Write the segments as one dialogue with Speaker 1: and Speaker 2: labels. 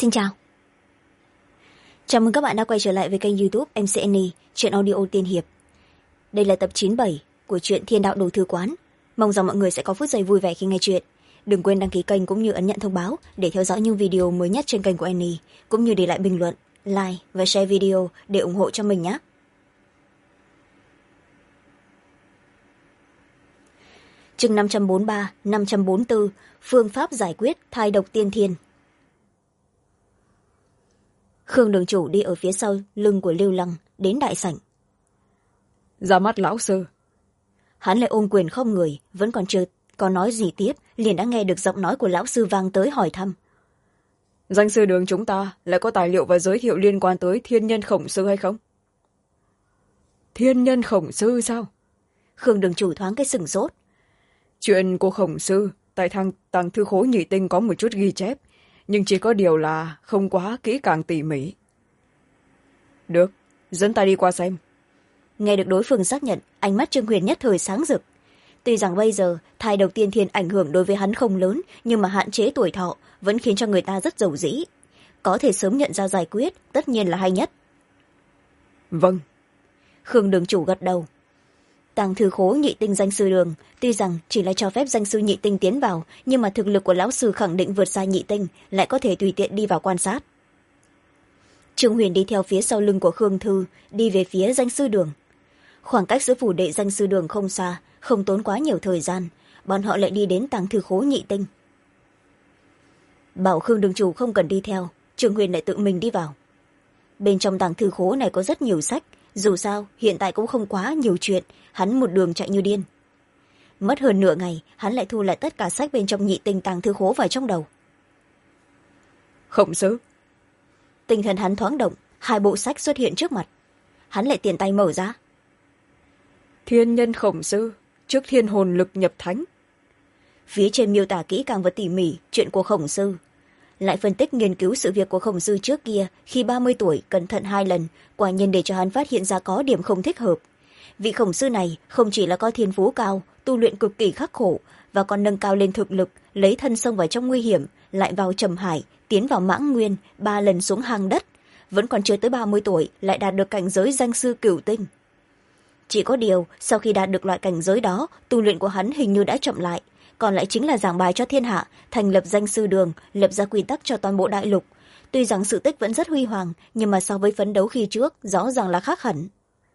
Speaker 1: Xin chào. Chào mừng các bạn đã quay trở lại với kênh YouTube MCNE, truyện audio tiên hiệp. Đây là tập 97 của truyện Thiên Đạo Đồ Thư Quán. Mong rằng mọi người sẽ có phút giây vui vẻ khi nghe chuyện. Đừng quên đăng ký kênh cũng như ấn nhận thông báo để theo dõi những video mới nhất trên kênh của Annie, cũng như để lại bình luận, like và share video để ủng hộ cho mình nhé. Chương 543, 544, phương pháp giải quyết thai độc tiên thiên. Khương đường chủ đi ở phía sau lưng của Lưu Lăng đến đại sảnh.
Speaker 2: Ra mắt lão sư.
Speaker 1: Hắn lại ôm quyền không người, vẫn còn chưa có nói gì tiếp, liền đã nghe được giọng nói của lão sư vang tới hỏi thăm.
Speaker 2: Danh sư đường chúng ta lại có tài liệu và giới thiệu liên quan tới thiên nhân khổng sư hay không? Thiên nhân khổng sư sao?
Speaker 1: Khương đường chủ thoáng cái sửng sốt.
Speaker 2: Chuyện của khổng sư tại tàng thư khố nhị tinh có một chút ghi chép, nhưng chỉ có điều là không quá kỹ càng tỉ mỉ. Được, dẫn ta đi qua xem.
Speaker 1: Nghe được đối phương xác nhận, ánh mắt Trương Huyền nhất thời sáng rực. Tuy rằng bây giờ thai độc tiên thiên ảnh hưởng đối với hắn không lớn, nhưng mà hạn chế tuổi thọ vẫn khiến cho người ta rất giàu dĩ. Có thể sớm nhận ra giải quyết tất nhiên là hay nhất.
Speaker 2: Vâng.
Speaker 1: Khương đường chủ gật đầu. Tàng thư khố nhị tinh danh sư đường tuy rằng chỉ là cho phép danh sư nhị tinh tiến vào, nhưng mà thực lực của lão sư khẳng định vượt xa nhị tinh, lại có thể tùy tiện đi vào quan sát. Trương Huyền đi theo phía sau lưng của Khương Thư, đi về phía danh sư đường. Khoảng cách giữa phủ đệ danh sư đường không xa, không tốn quá nhiều thời gian, bọn họ lại đi đến tàng thư khố nhị tinh. Bảo Khương đường chủ không cần đi theo, Trương Huyền lại tự mình đi vào. Bên trong tàng thư khố này có rất nhiều sách, dù sao hiện tại cũng không quá nhiều chuyện, hắn một đường chạy như điên. Mất hơn nửa ngày, hắn lại thu lại tất cả sách bên trong nhị tinh tàng thư khố vào trong đầu.
Speaker 2: Khổng sư.
Speaker 1: Tinh thần hắn thoáng động, hai bộ sách xuất hiện trước mặt. Hắn lại tiện tay mở ra.
Speaker 2: Thiên nhân khổng sư, trước thiên hồn lực nhập thánh.
Speaker 1: Phía trên miêu tả kỹ càng và tỉ mỉ chuyện của khổng sư, lại phân tích nghiên cứu sự việc của khổng sư trước kia khi 30 tuổi cẩn thận 2 lần, quả nhiên để cho hắn phát hiện ra có điểm không thích hợp. Vị khổng sư này không chỉ là có thiên phú cao, tu luyện cực kỳ khắc khổ, và còn nâng cao lên thực lực, lấy thân xông vào trong nguy hiểm, lại vào trầm hải, tiến vào mãng nguyên, 3 lần xuống hang đất, vẫn còn chưa tới 30 tuổi lại đạt được cảnh giới danh sư cửu tinh. Chỉ có điều sau khi đạt được loại cảnh giới đó, tu luyện của hắn hình như đã chậm lại, còn lại chính là giảng bài cho thiên hạ, thành lập danh sư đường, lập ra quy tắc cho toàn bộ đại lục. Tuy rằng sự tích vẫn rất huy hoàng, nhưng mà so với phấn đấu khi trước rõ ràng là khác hẳn.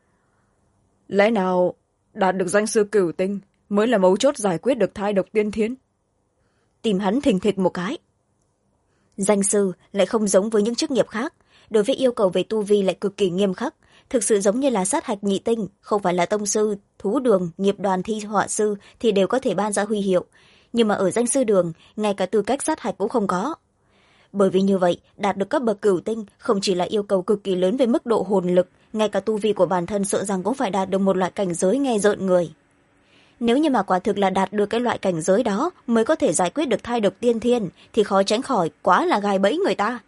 Speaker 2: Lẽ nào đạt được danh sư cửu tinh mới là mấu chốt giải quyết được thai độc tiên thiên?
Speaker 1: Tìm hắn thình thịch một cái. Danh sư lại không giống với những chức nghiệp khác, đối với yêu cầu về tu vi lại cực kỳ nghiêm khắc, thực sự giống như là sát hạch nhị tinh, không phải là tông sư, thú đường, nghiệp đoàn, thi họa sư thì đều có thể ban ra huy hiệu, nhưng mà ở danh sư đường ngay cả tư cách sát hạch cũng không có. Bởi vì như vậy, đạt được cấp bậc cửu tinh không chỉ là yêu cầu cực kỳ lớn về mức độ hồn lực, ngay cả tu vi của bản thân sợ rằng cũng phải đạt được một loại cảnh giới nghe rợn người. Nếu như mà quả thực là đạt được cái loại cảnh giới đó mới có thể giải quyết được thai độc tiên thiên, thì khó tránh khỏi quá là gài bẫy người ta.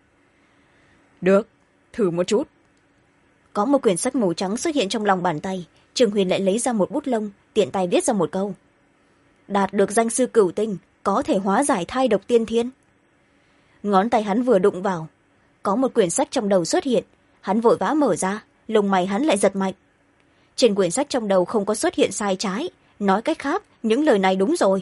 Speaker 2: Được, thử một chút.
Speaker 1: Có một quyển sách màu trắng xuất hiện trong lòng bàn tay, Trương Huyền lại lấy ra một bút lông, tiện tay viết ra một câu. Đạt được danh sư cửu tinh, có thể hóa giải thai độc tiên thiên. Ngón tay hắn vừa đụng vào, có một quyển sách trong đầu xuất hiện, hắn vội vã mở ra, lông mày hắn lại giật mạnh. Trên quyển sách trong đầu không có xuất hiện sai trái, nói cách khác, những lời này đúng rồi.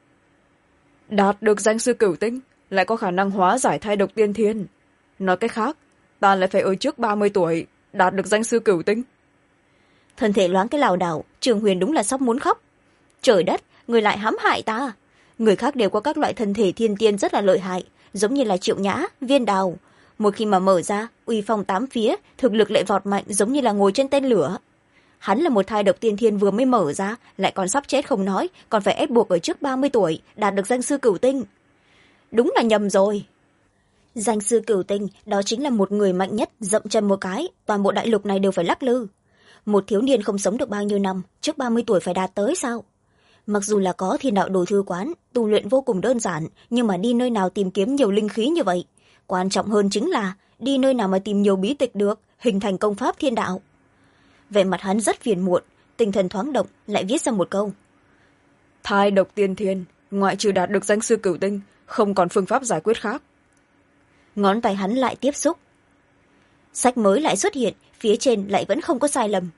Speaker 2: Đạt được danh sư cửu tinh, lại có khả năng hóa giải thai độc tiên thiên. Nói cách khác, ta lại phải ở trước 30 tuổi, đạt được danh sư cửu tinh.
Speaker 1: Thân thể loáng cái lảo đảo, Trường Huyền đúng là sắp muốn khóc. Trời đất, người lại hãm hại ta. Người khác đều có các loại thân thể thiên tiên rất là lợi hại, giống như là Triệu Nhã, Viên Đào. Một khi mà mở ra, uy phong 8 phía, thực lực lại vọt mạnh giống như là ngồi trên tên lửa. Hắn là một thai độc tiên thiên vừa mới mở ra, lại còn sắp chết không nói, còn phải ép buộc ở trước 30 tuổi, đạt được danh sư cửu tinh. Đúng là nhầm rồi. Danh sư cửu tinh, đó chính là một người mạnh nhất, dậm chân một cái, toàn bộ đại lục này đều phải lắc lư. Một thiếu niên không sống được bao nhiêu năm, trước 30 tuổi phải đạt tới sao? Mặc dù là có Thiên Đạo Đồ Thư Quán, tu luyện vô cùng đơn giản, nhưng mà đi nơi nào tìm kiếm nhiều linh khí như vậy? Quan trọng hơn chính là đi nơi nào mà tìm nhiều bí tịch được, hình thành công pháp thiên đạo. Vẻ mặt hắn rất phiền muộn, tinh thần thoáng động, lại viết ra một câu.
Speaker 2: Thai độc tiên thiên, ngoại trừ đạt được danh sư cửu tinh, không còn phương pháp giải quyết khác.
Speaker 1: ngón tay hắn lại tiếp xúc. Sách mới lại xuất hiện, phía trên lại vẫn không có sai lầm.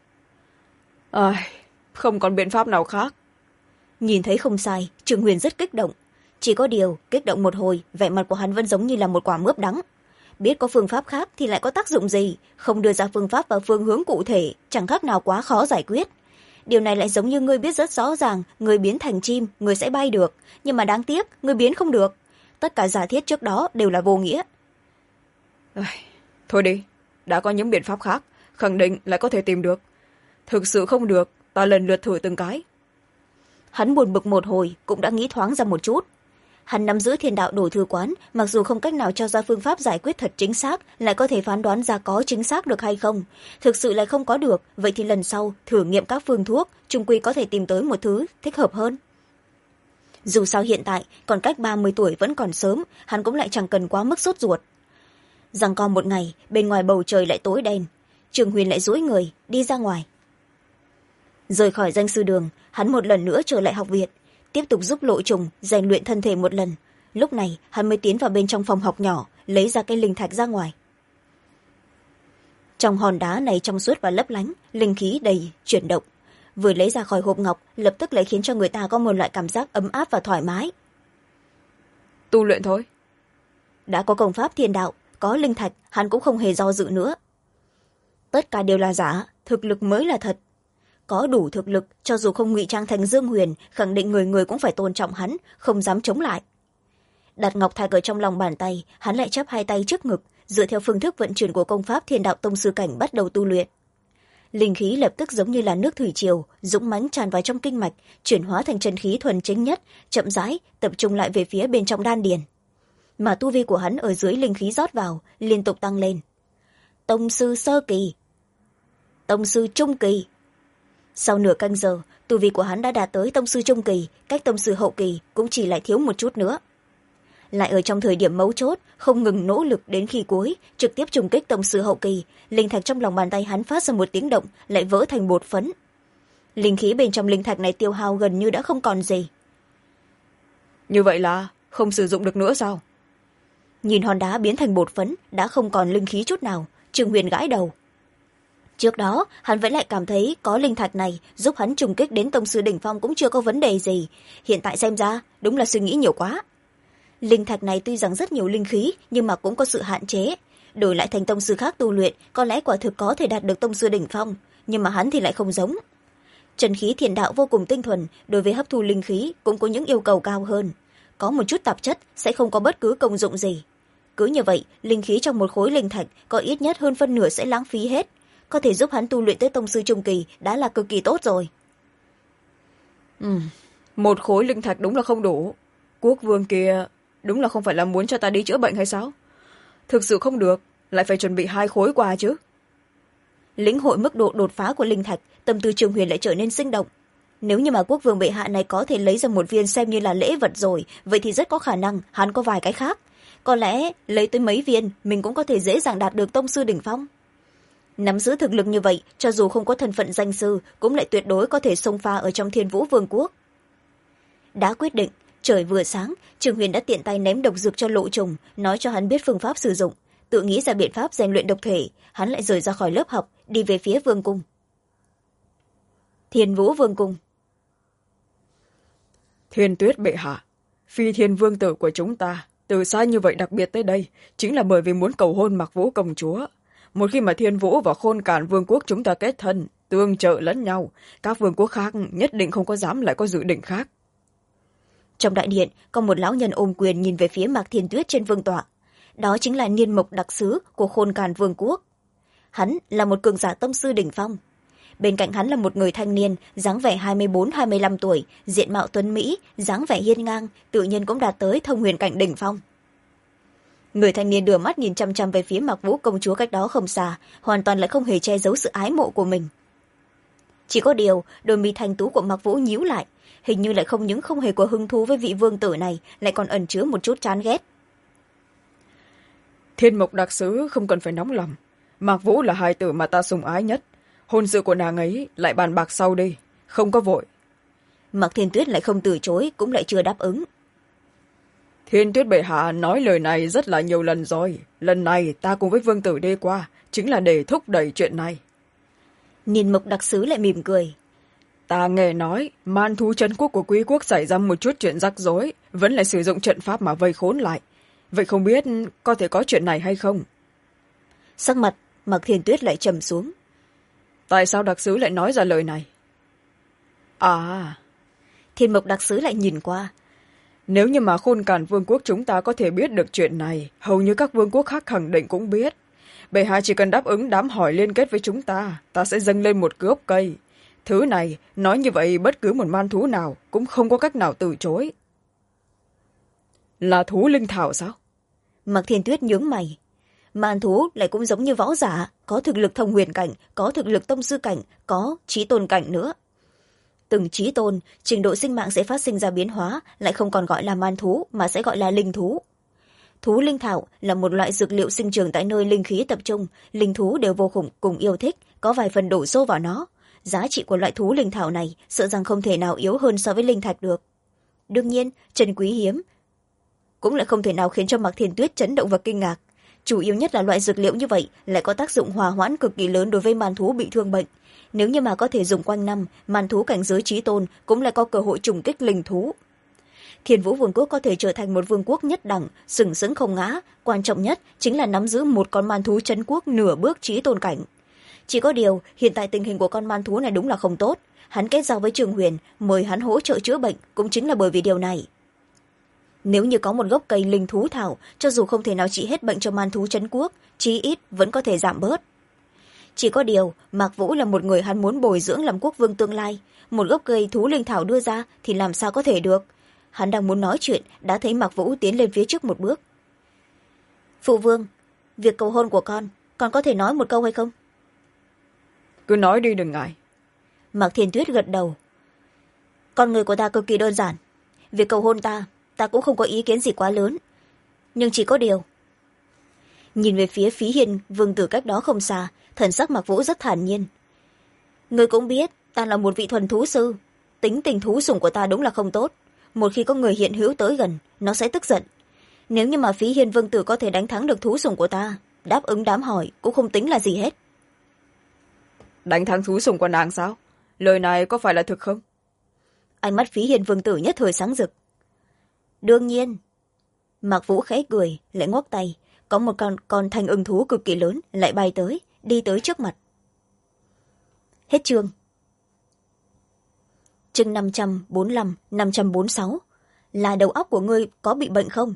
Speaker 2: Không còn biện pháp nào khác.
Speaker 1: Nhìn thấy không sai, Trường Huyền rất kích động. Chỉ có điều kích động một hồi, vẻ mặt của hắn vẫn giống như là một quả mướp đắng. Biết có phương pháp khác thì lại có tác dụng gì, không đưa ra phương pháp và phương hướng cụ thể, chẳng khác nào quá khó giải quyết. Điều này lại giống như ngươi biết rất rõ ràng người biến thành chim người sẽ bay được, nhưng mà đáng tiếc người biến không được. Tất cả giả thiết trước đó đều là vô nghĩa.
Speaker 2: Thôi đi, đã có những biện pháp khác, khẳng định lại có thể tìm được. Thực sự không được, ta lần lượt thử từng cái.
Speaker 1: Hắn buồn bực một hồi cũng đã nghĩ thoáng ra một chút. Hắn nắm giữ thiên đạo đổi thư quán, mặc dù không cách nào cho ra phương pháp giải quyết thật chính xác, lại có thể phán đoán ra có chính xác được hay không. Thực sự lại không có được, vậy thì lần sau thử nghiệm các phương thuốc, chung quy có thể tìm tới một thứ thích hợp hơn. Dù sao hiện tại còn cách 30 tuổi vẫn còn sớm, hắn cũng lại chẳng cần quá mức sốt ruột. Giằng co một ngày, bên ngoài bầu trời lại tối đen. Trường Huyền lại duỗi người đi ra ngoài. Rời khỏi danh sư đường, hắn một lần nữa trở lại học viện, tiếp tục giúp Lộ Trùng rèn luyện thân thể một lần. Lúc này hắn mới tiến vào bên trong phòng học nhỏ, lấy ra cái linh thạch ra ngoài. Trong hòn đá này trong suốt và lấp lánh, linh khí đầy chuyển động. Vừa lấy ra khỏi hộp ngọc, lập tức lại khiến cho người ta có một loại cảm giác ấm áp và thoải mái.
Speaker 2: Tu luyện thôi.
Speaker 1: Đã có công pháp thiên đạo, có linh thạch, hắn cũng không hề do dự nữa. Tất cả đều là giả, thực lực mới là thật. Có đủ thực lực, cho dù không ngụy trang thành Dương Huyền, khẳng định người người cũng phải tôn trọng hắn, không dám chống lại. Đặt ngọc thạch ở trong lòng bàn tay, hắn lại chắp hai tay trước ngực, dựa theo phương thức vận chuyển của công pháp thiên đạo tông sư cảnh bắt đầu tu luyện. Linh khí lập tức giống như là nước thủy triều, dũng mãnh tràn vào trong kinh mạch, chuyển hóa thành chân khí thuần chính nhất, chậm rãi tập trung lại về phía bên trong đan điền. Mà tu vi của hắn ở dưới linh khí rót vào, liên tục tăng lên. Tông sư sơ kỳ, tông sư trung kỳ. Sau nửa canh giờ, tu vi của hắn đã đạt tới tông sư trung kỳ, cách tông sư hậu kỳ cũng chỉ lại thiếu một chút nữa. Lại ở trong thời điểm mấu chốt, không ngừng nỗ lực đến khi cuối, trực tiếp trùng kích tông sư hậu kỳ, linh thạch trong lòng bàn tay hắn phát ra một tiếng động, lại vỡ thành bột phấn. Linh khí bên trong linh thạch này tiêu hao gần như đã không còn gì.
Speaker 2: Như vậy là không sử dụng được nữa sao?
Speaker 1: Nhìn hòn đá biến thành bột phấn, đã không còn linh khí chút nào, Trường Huyền gãi đầu. Trước đó hắn vẫn lại cảm thấy có linh thạch này giúp hắn trùng kích đến tông sư đỉnh phong cũng chưa có vấn đề gì, hiện tại xem ra đúng là suy nghĩ nhiều quá. Linh thạch này tuy rằng rất nhiều linh khí nhưng mà cũng có sự hạn chế, đổi lại thành tông sư khác tu luyện có lẽ quả thực có thể đạt được tông sư đỉnh phong, nhưng mà hắn thì lại không giống. Trần khí thiền đạo vô cùng tinh thuần, đối với hấp thu linh khí cũng có những yêu cầu cao hơn, có một chút tạp chất sẽ không có bất cứ công dụng gì. Cứ như vậy, linh khí trong một khối linh thạch có ít nhất hơn phân nửa sẽ lãng phí hết, có thể giúp hắn tu luyện tới tông sư trung kỳ đã là cực kỳ tốt rồi.
Speaker 2: Một khối linh thạch đúng là không đủ. Quốc vương kia đúng là không phải là muốn cho ta đi chữa bệnh hay sao? Thực sự không được, lại phải chuẩn bị 2 khối quà chứ.
Speaker 1: Lĩnh hội mức độ đột phá của linh thạch, tâm tư Trường Huyền lại trở nên sinh động. Nếu như mà quốc vương bệ hạ này có thể lấy ra một viên xem như là lễ vật rồi, vậy thì rất có khả năng hắn có vài cái khác. Có lẽ lấy tới mấy viên mình cũng có thể dễ dàng đạt được tông sư đỉnh phong. Nắm giữ thực lực như vậy, cho dù không có thân phận danh sư cũng lại tuyệt đối có thể xông pha ở trong Thiên Vũ Vương quốc. Đã quyết định, trời vừa sáng, Trường Huyền đã tiện tay ném độc dược cho Lộ Trùng, nói cho hắn biết phương pháp sử dụng, tự nghĩ ra biện pháp rèn luyện độc thể. Hắn lại rời ra khỏi lớp học, đi về phía vương cung. Thiên Vũ Vương cung.
Speaker 2: Thiên Tuyết bệ hạ, Phi Thiên vương tử của chúng ta từ xa như vậy đặc biệt tới đây chính là bởi vì muốn cầu hôn Mặc Vũ công chúa. Một khi mà Thiên Vũ và Khôn Càn vương quốc chúng ta kết thân, tương trợ lẫn nhau, các vương quốc khác nhất định không có dám lại có dự định khác.
Speaker 1: Trong đại điện có một lão nhân ôm quyền nhìn về phía Mạc Thiên Tuyết trên vương tọa. Đó chính là Niên Mộc đặc sứ của Khôn Càn vương quốc. Hắn là một cường giả tông sư đỉnh phong. Bên cạnh hắn là một người thanh niên, dáng vẻ 24-25 tuổi, diện mạo tuấn mỹ, dáng vẻ hiên ngang, tự nhiên cũng đạt tới thông huyền cảnh đỉnh phong. Người thanh niên đưa mắt nhìn chăm chăm về phía Mạc Vũ công chúa cách đó không xa, hoàn toàn lại không hề che giấu sự ái mộ của mình. Chỉ có điều, đôi mi thanh tú của Mạc Vũ nhíu lại, hình như lại không những không hề có hứng thú với vị vương tử này, lại còn ẩn chứa một chút chán ghét.
Speaker 2: Thiên Mộc đặc sứ không cần phải nóng lòng, Mạc Vũ là hài tử mà ta sủng ái nhất, hôn sự của nàng ấy lại bàn bạc sau đi, không có vội.
Speaker 1: Mạc Thiên Tuyết lại không từ chối, cũng lại chưa đáp ứng.
Speaker 2: Thiên tuyết bệ hạ nói lời này rất là nhiều lần rồi, lần này ta cùng với vương tử đi qua chính là để thúc đẩy chuyện này.
Speaker 1: Nhìn Mộc đặc sứ lại mỉm cười.
Speaker 2: Ta nghe nói man thú trấn quốc của quý quốc xảy ra một chút chuyện rắc rối, vẫn lại sử dụng trận pháp mà vây khốn lại. Vậy không biết có thể có chuyện này hay không?
Speaker 1: Sắc mặt Mạc Thiên Tuyết lại trầm xuống.
Speaker 2: Tại sao đặc sứ lại nói ra lời này? À,
Speaker 1: Thiên Mộc đặc sứ lại nhìn qua.
Speaker 2: nếu như mà Khôn Càn vương quốc chúng ta có thể biết được chuyện này, hầu như các vương quốc khác khẳng định cũng biết. Bệ hạ chỉ cần đáp ứng đám hỏi liên kết với chúng ta, ta sẽ dâng lên một gốc cây. Thứ này, nói như vậy bất cứ một man thú nào cũng không có cách nào từ chối. Là thú linh thảo sao?
Speaker 1: Mạc Thiên Tuyết nhướng mày. Man thú lại cũng giống như võ giả, có thực lực thông huyền cảnh, có thực lực tông sư cảnh, có trí tôn cảnh nữa. Từng trí tôn, trình độ sinh mạng sẽ phát sinh ra biến hóa, lại không còn gọi là man thú mà sẽ gọi là linh thú. Thú linh thảo là một loại dược liệu sinh trưởng tại nơi linh khí tập trung, linh thú đều vô cùng yêu thích, có vài phần đổ xô vào nó. Giá trị của loại thú linh thảo này sợ rằng không thể nào yếu hơn so với linh thạch được. Đương nhiên, trân quý hiếm cũng lại không thể nào khiến cho Mạc Thiên Tuyết chấn động và kinh ngạc. Chủ yếu nhất là loại dược liệu như vậy lại có tác dụng hòa hoãn cực kỳ lớn đối với man thú bị thương bệnh. Nếu như mà có thể dùng quanh năm, man thú cảnh giới trí tôn cũng lại có cơ hội trùng kích linh thú. Thiên Vũ vương quốc có thể trở thành một vương quốc nhất đẳng, sừng sững không ngã, quan trọng nhất chính là nắm giữ một con man thú trấn quốc nửa bước trí tôn cảnh. Chỉ có điều, hiện tại tình hình của con man thú này đúng là không tốt. Hắn kết giao với Trường Huyền, mời hắn hỗ trợ chữa bệnh cũng chính là bởi vì điều này. Nếu như có một gốc cây linh thú thảo, cho dù không thể nào trị hết bệnh cho man thú trấn quốc, chí ít vẫn có thể giảm bớt. Chỉ có điều, Mạc Vũ là một người hắn muốn bồi dưỡng làm quốc vương tương lai. Một gốc cây thú linh thảo đưa ra thì làm sao có thể được. Hắn đang muốn nói chuyện, đã thấy Mạc Vũ tiến lên phía trước một bước. Phụ vương, việc cầu hôn của con có thể nói một câu hay không?
Speaker 2: Cứ nói đi đừng ngại.
Speaker 1: Mạc Thiên Tuyết gật đầu. Con người của ta cực kỳ đơn giản. Việc cầu hôn ta cũng không có ý kiến gì quá lớn. Nhưng chỉ có điều. Nhìn về phía Phí Hiên vương tử cách đó không xa, thần sắc Mạc Vũ rất thản nhiên. Người cũng biết, ta là một vị thuần thú sư. Tính tình thú sủng của ta đúng là không tốt. Một khi có người hiện hữu tới gần, nó sẽ tức giận. Nếu như mà Phí Hiên vương tử có thể đánh thắng được thú sủng của ta, đáp ứng đám hỏi cũng không tính là gì hết.
Speaker 2: Đánh thắng thú sủng của nàng sao? Lời này có phải là thực không?
Speaker 1: Ánh mắt Phí Hiên vương tử nhất thời sáng rực. Đương nhiên. Mạc Vũ khẽ cười, lại ngoắc tay. Có một con thanh ưng thú cực kỳ lớn lại bay tới, đi tới trước mặt. Hết chương. Chương 545, 546. Là đầu óc của ngươi có bị bệnh không?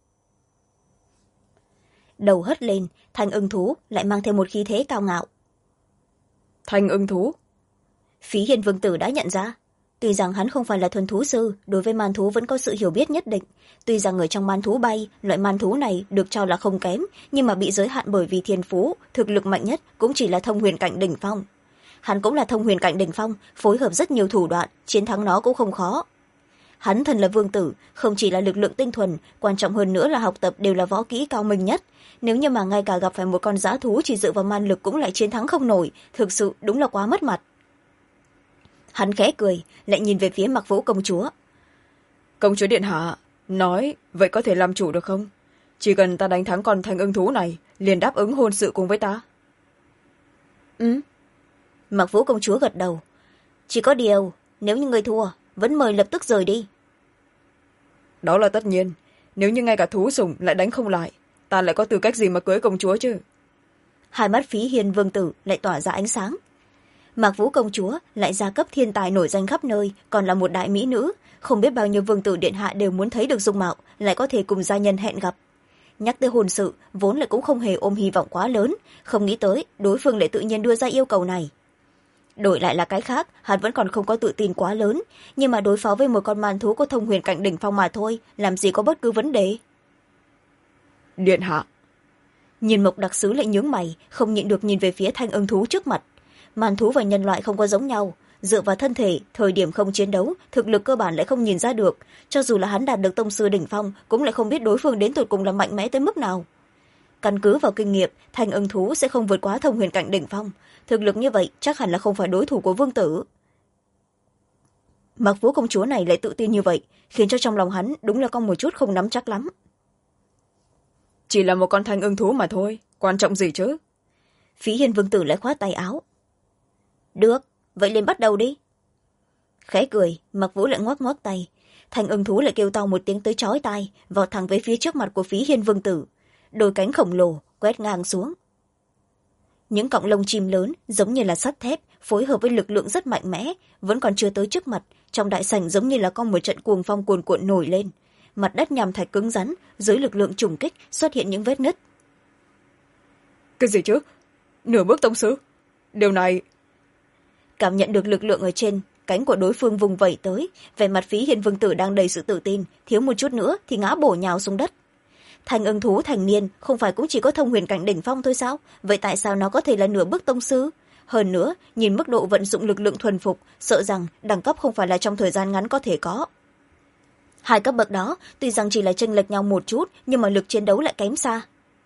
Speaker 1: Đầu hất lên, thanh ưng thú lại mang theo một khí thế cao ngạo.
Speaker 2: Thanh ưng thú?
Speaker 1: Phí Hiên vương tử đã nhận ra. Tuy rằng hắn không phải là thuần thú sư, đối với man thú vẫn có sự hiểu biết nhất định. Tuy rằng ở trong man thú bay, loại man thú này được cho là không kém, nhưng mà bị giới hạn bởi vì thiên phú, thực lực mạnh nhất cũng chỉ là thông huyền cảnh đỉnh phong. Hắn cũng là thông huyền cảnh đỉnh phong, phối hợp rất nhiều thủ đoạn, chiến thắng nó cũng không khó. Hắn thân là vương tử, không chỉ là lực lượng tinh thuần, quan trọng hơn nữa là học tập đều là võ kỹ cao minh nhất. Nếu như mà ngay cả gặp phải một con dã thú chỉ dựa vào man lực cũng lại chiến thắng không nổi, thực sự đúng là quá mất mặt. Hắn khẽ cười, lại nhìn về phía Mạc Vũ công chúa.
Speaker 2: Công chúa điện hạ, nói, vậy có thể làm chủ được không? Chỉ cần ta đánh thắng con thanh ưng thú này, liền đáp ứng hôn sự cùng với ta.
Speaker 1: Mạc Vũ công chúa gật đầu. Chỉ có điều, nếu như người thua, vẫn mời lập tức rời đi.
Speaker 2: Đó là tất nhiên, nếu như ngay cả thú sủng lại đánh không lại, ta lại có tư cách gì mà cưới công chúa chứ?
Speaker 1: Hai mắt Phí Hiên vương tử lại tỏa ra ánh sáng. Mạc Vũ công chúa lại gia cấp thiên tài nổi danh khắp nơi, còn là một đại mỹ nữ, không biết bao nhiêu vương tử điện hạ đều muốn thấy được dung mạo, lại có thể cùng gia nhân hẹn gặp. Nhắc tới hôn sự, vốn lại cũng không hề ôm hy vọng quá lớn, không nghĩ tới đối phương lại tự nhiên đưa ra yêu cầu này. Đổi lại là cái khác, hắn vẫn còn không có tự tin quá lớn, nhưng mà đối phó với một con man thú có thông huyền cảnh đỉnh phong mà thôi, làm gì có bất cứ vấn đề.
Speaker 2: Điện hạ.
Speaker 1: Nhìn Mộc đặc sứ lại nhướng mày, không nhịn được nhìn về phía thanh ưng thú trước mặt. Man thú và nhân loại không có giống nhau, dựa vào thân thể, thời điểm không chiến đấu, thực lực cơ bản lại không nhìn ra được, cho dù là hắn đạt được tông sư đỉnh phong cũng lại không biết đối phương đến tột cùng là mạnh mẽ tới mức nào. Căn cứ vào kinh nghiệm, thanh ưng thú sẽ không vượt quá thông huyền cảnh đỉnh phong, thực lực như vậy chắc hẳn là không phải đối thủ của vương tử. mặc vũ công chúa này lại tự tin như vậy, khiến cho trong lòng hắn đúng là có một chút không nắm chắc lắm.
Speaker 2: Chỉ là một con thanh ưng thú mà thôi, quan trọng gì chứ.
Speaker 1: Phí Hiên vương tử lại khoát tay áo. Được, vậy liền bắt đầu đi. Khẽ cười, mặc vũ lại ngoắc ngoắc tay. Thanh ưng thú lại kêu to một tiếng tới chói tai, vọt thẳng về phía trước mặt của Phí Hiên vương tử. Đôi cánh khổng lồ quét ngang xuống. Những cọng lông chim lớn giống như là sắt thép, phối hợp với lực lượng rất mạnh mẽ, vẫn còn chưa tới trước mặt. Trong đại sảnh giống như là có một trận cuồng phong cuồn cuộn nổi lên. Mặt đất nhằm thạch cứng rắn, dưới lực lượng trùng kích xuất hiện những vết nứt.
Speaker 2: Cái gì chứ? Nửa bước tông sư? Điều này...
Speaker 1: Cảm nhận được lực lượng ở trên cánh của đối phương vùng vẩy tới, vẻ mặt Phí Hiên vương tử đang đầy sự tự tin, thiếu một chút nữa thì ngã bổ nhào xuống đất. Thành ưng thú thành niên không phải cũng chỉ có thông huyền cảnh đỉnh phong thôi sao? Vậy tại sao nó có thể là nửa bước tông sư? Hơn nữa, nhìn mức độ vận dụng lực lượng thuần phục, sợ rằng đẳng cấp không phải là trong thời gian ngắn có thể có. Hai cấp bậc đó tuy rằng chỉ là chênh lệch nhau một chút, nhưng mà lực chiến đấu lại kém xa.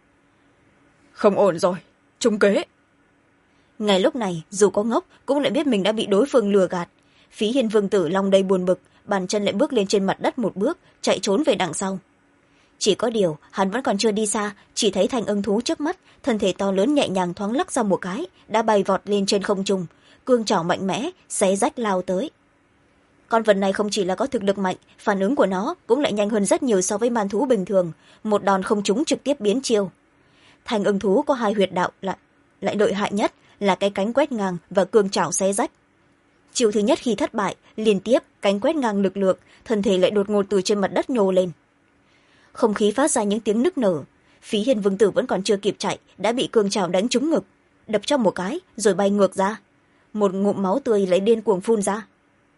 Speaker 2: Không ổn rồi, trúng kế.
Speaker 1: Ngay lúc này, dù có ngốc cũng lại biết mình đã bị đối phương lừa gạt. Phí Hiên vương tử lòng đầy buồn bực, bàn chân lại bước lên trên mặt đất một bước, chạy trốn về đằng sau. Chỉ có điều hắn vẫn còn chưa đi xa, chỉ thấy thành ưng thú trước mắt, thân thể to lớn nhẹ nhàng thoáng lắc ra một cái, đã bay vọt lên trên không trung, cương trảo mạnh mẽ xé rách lao tới. Con vật này không chỉ là có thực lực mạnh, phản ứng của nó cũng lại nhanh hơn rất nhiều so với man thú bình thường, một đòn không trúng trực tiếp biến chiêu. Thành ưng thú có hai huyệt đạo lại lợi hại nhất là cái cánh quét ngang và cương trảo xé rách. Chiêu thứ nhất khi thất bại, liên tiếp cánh quét ngang lực lượng, thân thể lại đột ngột từ trên mặt đất nhô lên. Không khí phát ra những tiếng nức nở. Phí Hiên vương tử vẫn còn chưa kịp chạy, đã bị cương trảo đánh trúng ngực, đập cho một cái rồi bay ngược ra. Một ngụm máu tươi lấy điên cuồng phun ra.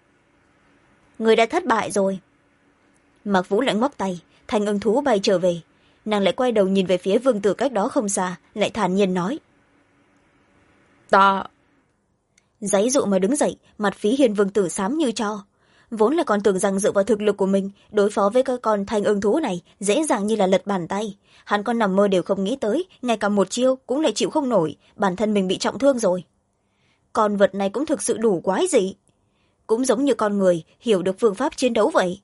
Speaker 1: Người đã thất bại rồi. Mạc Vũ lại ngoắc tay, thành ưng thú bay trở về. Nàng lại quay đầu nhìn về phía vương tử cách đó không xa, lại thản nhiên nói.
Speaker 2: Ta...
Speaker 1: Giãy dụ mà đứng dậy, mặt Phí Hiên vương tử xám như tro. Vốn là còn tưởng rằng dựa vào thực lực của mình đối phó với cái con thanh ưng thú này dễ dàng như là lật bàn tay. Hắn còn nằm mơ đều không nghĩ tới, ngay cả một chiêu cũng lại chịu không nổi, bản thân mình bị trọng thương rồi. Con vật này cũng thực sự đủ quái dị, cũng giống như con người hiểu được phương pháp chiến đấu vậy.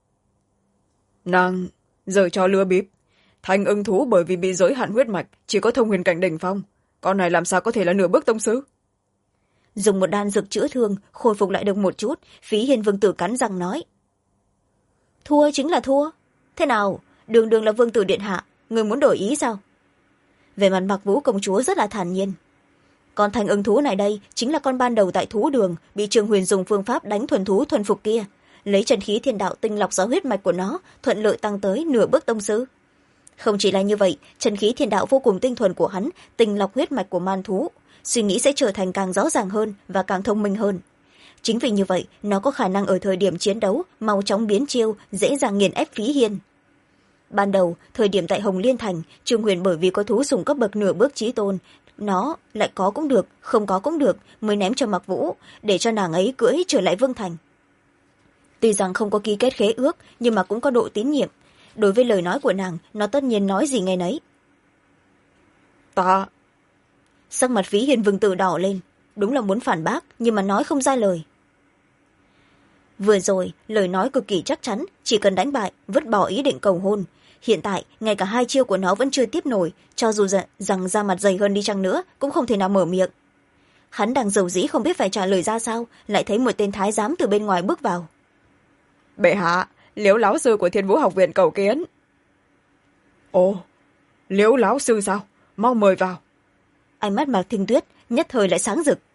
Speaker 2: Nàng giờ cho lừa bịp. Thanh ưng thú bởi vì bị giới hạn huyết mạch chỉ có thông huyền cảnh đỉnh phong, con này làm sao có thể là nửa bước tông sư?
Speaker 1: Dùng một đan dược chữa thương khôi phục lại được một chút, Phí Hiên vương tử cắn răng nói. Thua chính là thua. Thế nào, đường đường là vương tử điện hạ, người muốn đổi ý sao? Về mặt Mạc Vũ công chúa rất là thản nhiên. Con thanh ưng thú này đây chính là con ban đầu tại thú đường bị Trương Huyền dùng phương pháp đánh thuần thú thuần phục kia, lấy chân khí thiên đạo tinh lọc ra huyết mạch của nó, thuận lợi tăng tới nửa bước tông sư. Không chỉ là như vậy, chân khí thiên đạo vô cùng tinh thuần của hắn tinh lọc huyết mạch của man thú, suy nghĩ sẽ trở thành càng rõ ràng hơn và càng thông minh hơn. Chính vì như vậy, nó có khả năng ở thời điểm chiến đấu mau chóng biến chiêu, dễ dàng nghiền ép Phí Hiên. Ban đầu, thời điểm tại Hồng Liên Thành, Trương Huyền bởi vì có thú sủng cấp bậc nửa bước chí tôn, nó lại có cũng được, không có cũng được, mới ném cho Mạc Vũ, để cho nàng ấy cưỡi trở lại Vương Thành. Tuy rằng không có ký kết khế ước, nhưng mà cũng có độ tín nhiệm. Đối với lời nói của nàng, nó tất nhiên nói gì nghe nấy.
Speaker 2: Ta...
Speaker 1: Sắc mặt Phí Hiên vương tử đỏ lên, đúng là muốn phản bác, nhưng mà nói không ra lời. Vừa rồi, lời nói cực kỳ chắc chắn, chỉ cần đánh bại, vứt bỏ ý định cầu hôn. Hiện tại, ngay cả hai chiêu của nó vẫn chưa tiếp nổi, cho dù rằng da mặt dày hơn đi chăng nữa, cũng không thể nào mở miệng. Hắn đang dầu dĩ không biết phải trả lời ra sao, lại thấy một tên thái giám từ bên ngoài bước vào.
Speaker 2: Bệ hạ, Liễu lão sư của Thiên Vũ học viện cầu kiến. Ồ, Liễu lão sư sao? Mau mời vào.
Speaker 1: Ánh mắt Mạc Thinh Tuyết nhất thời lại sáng rực.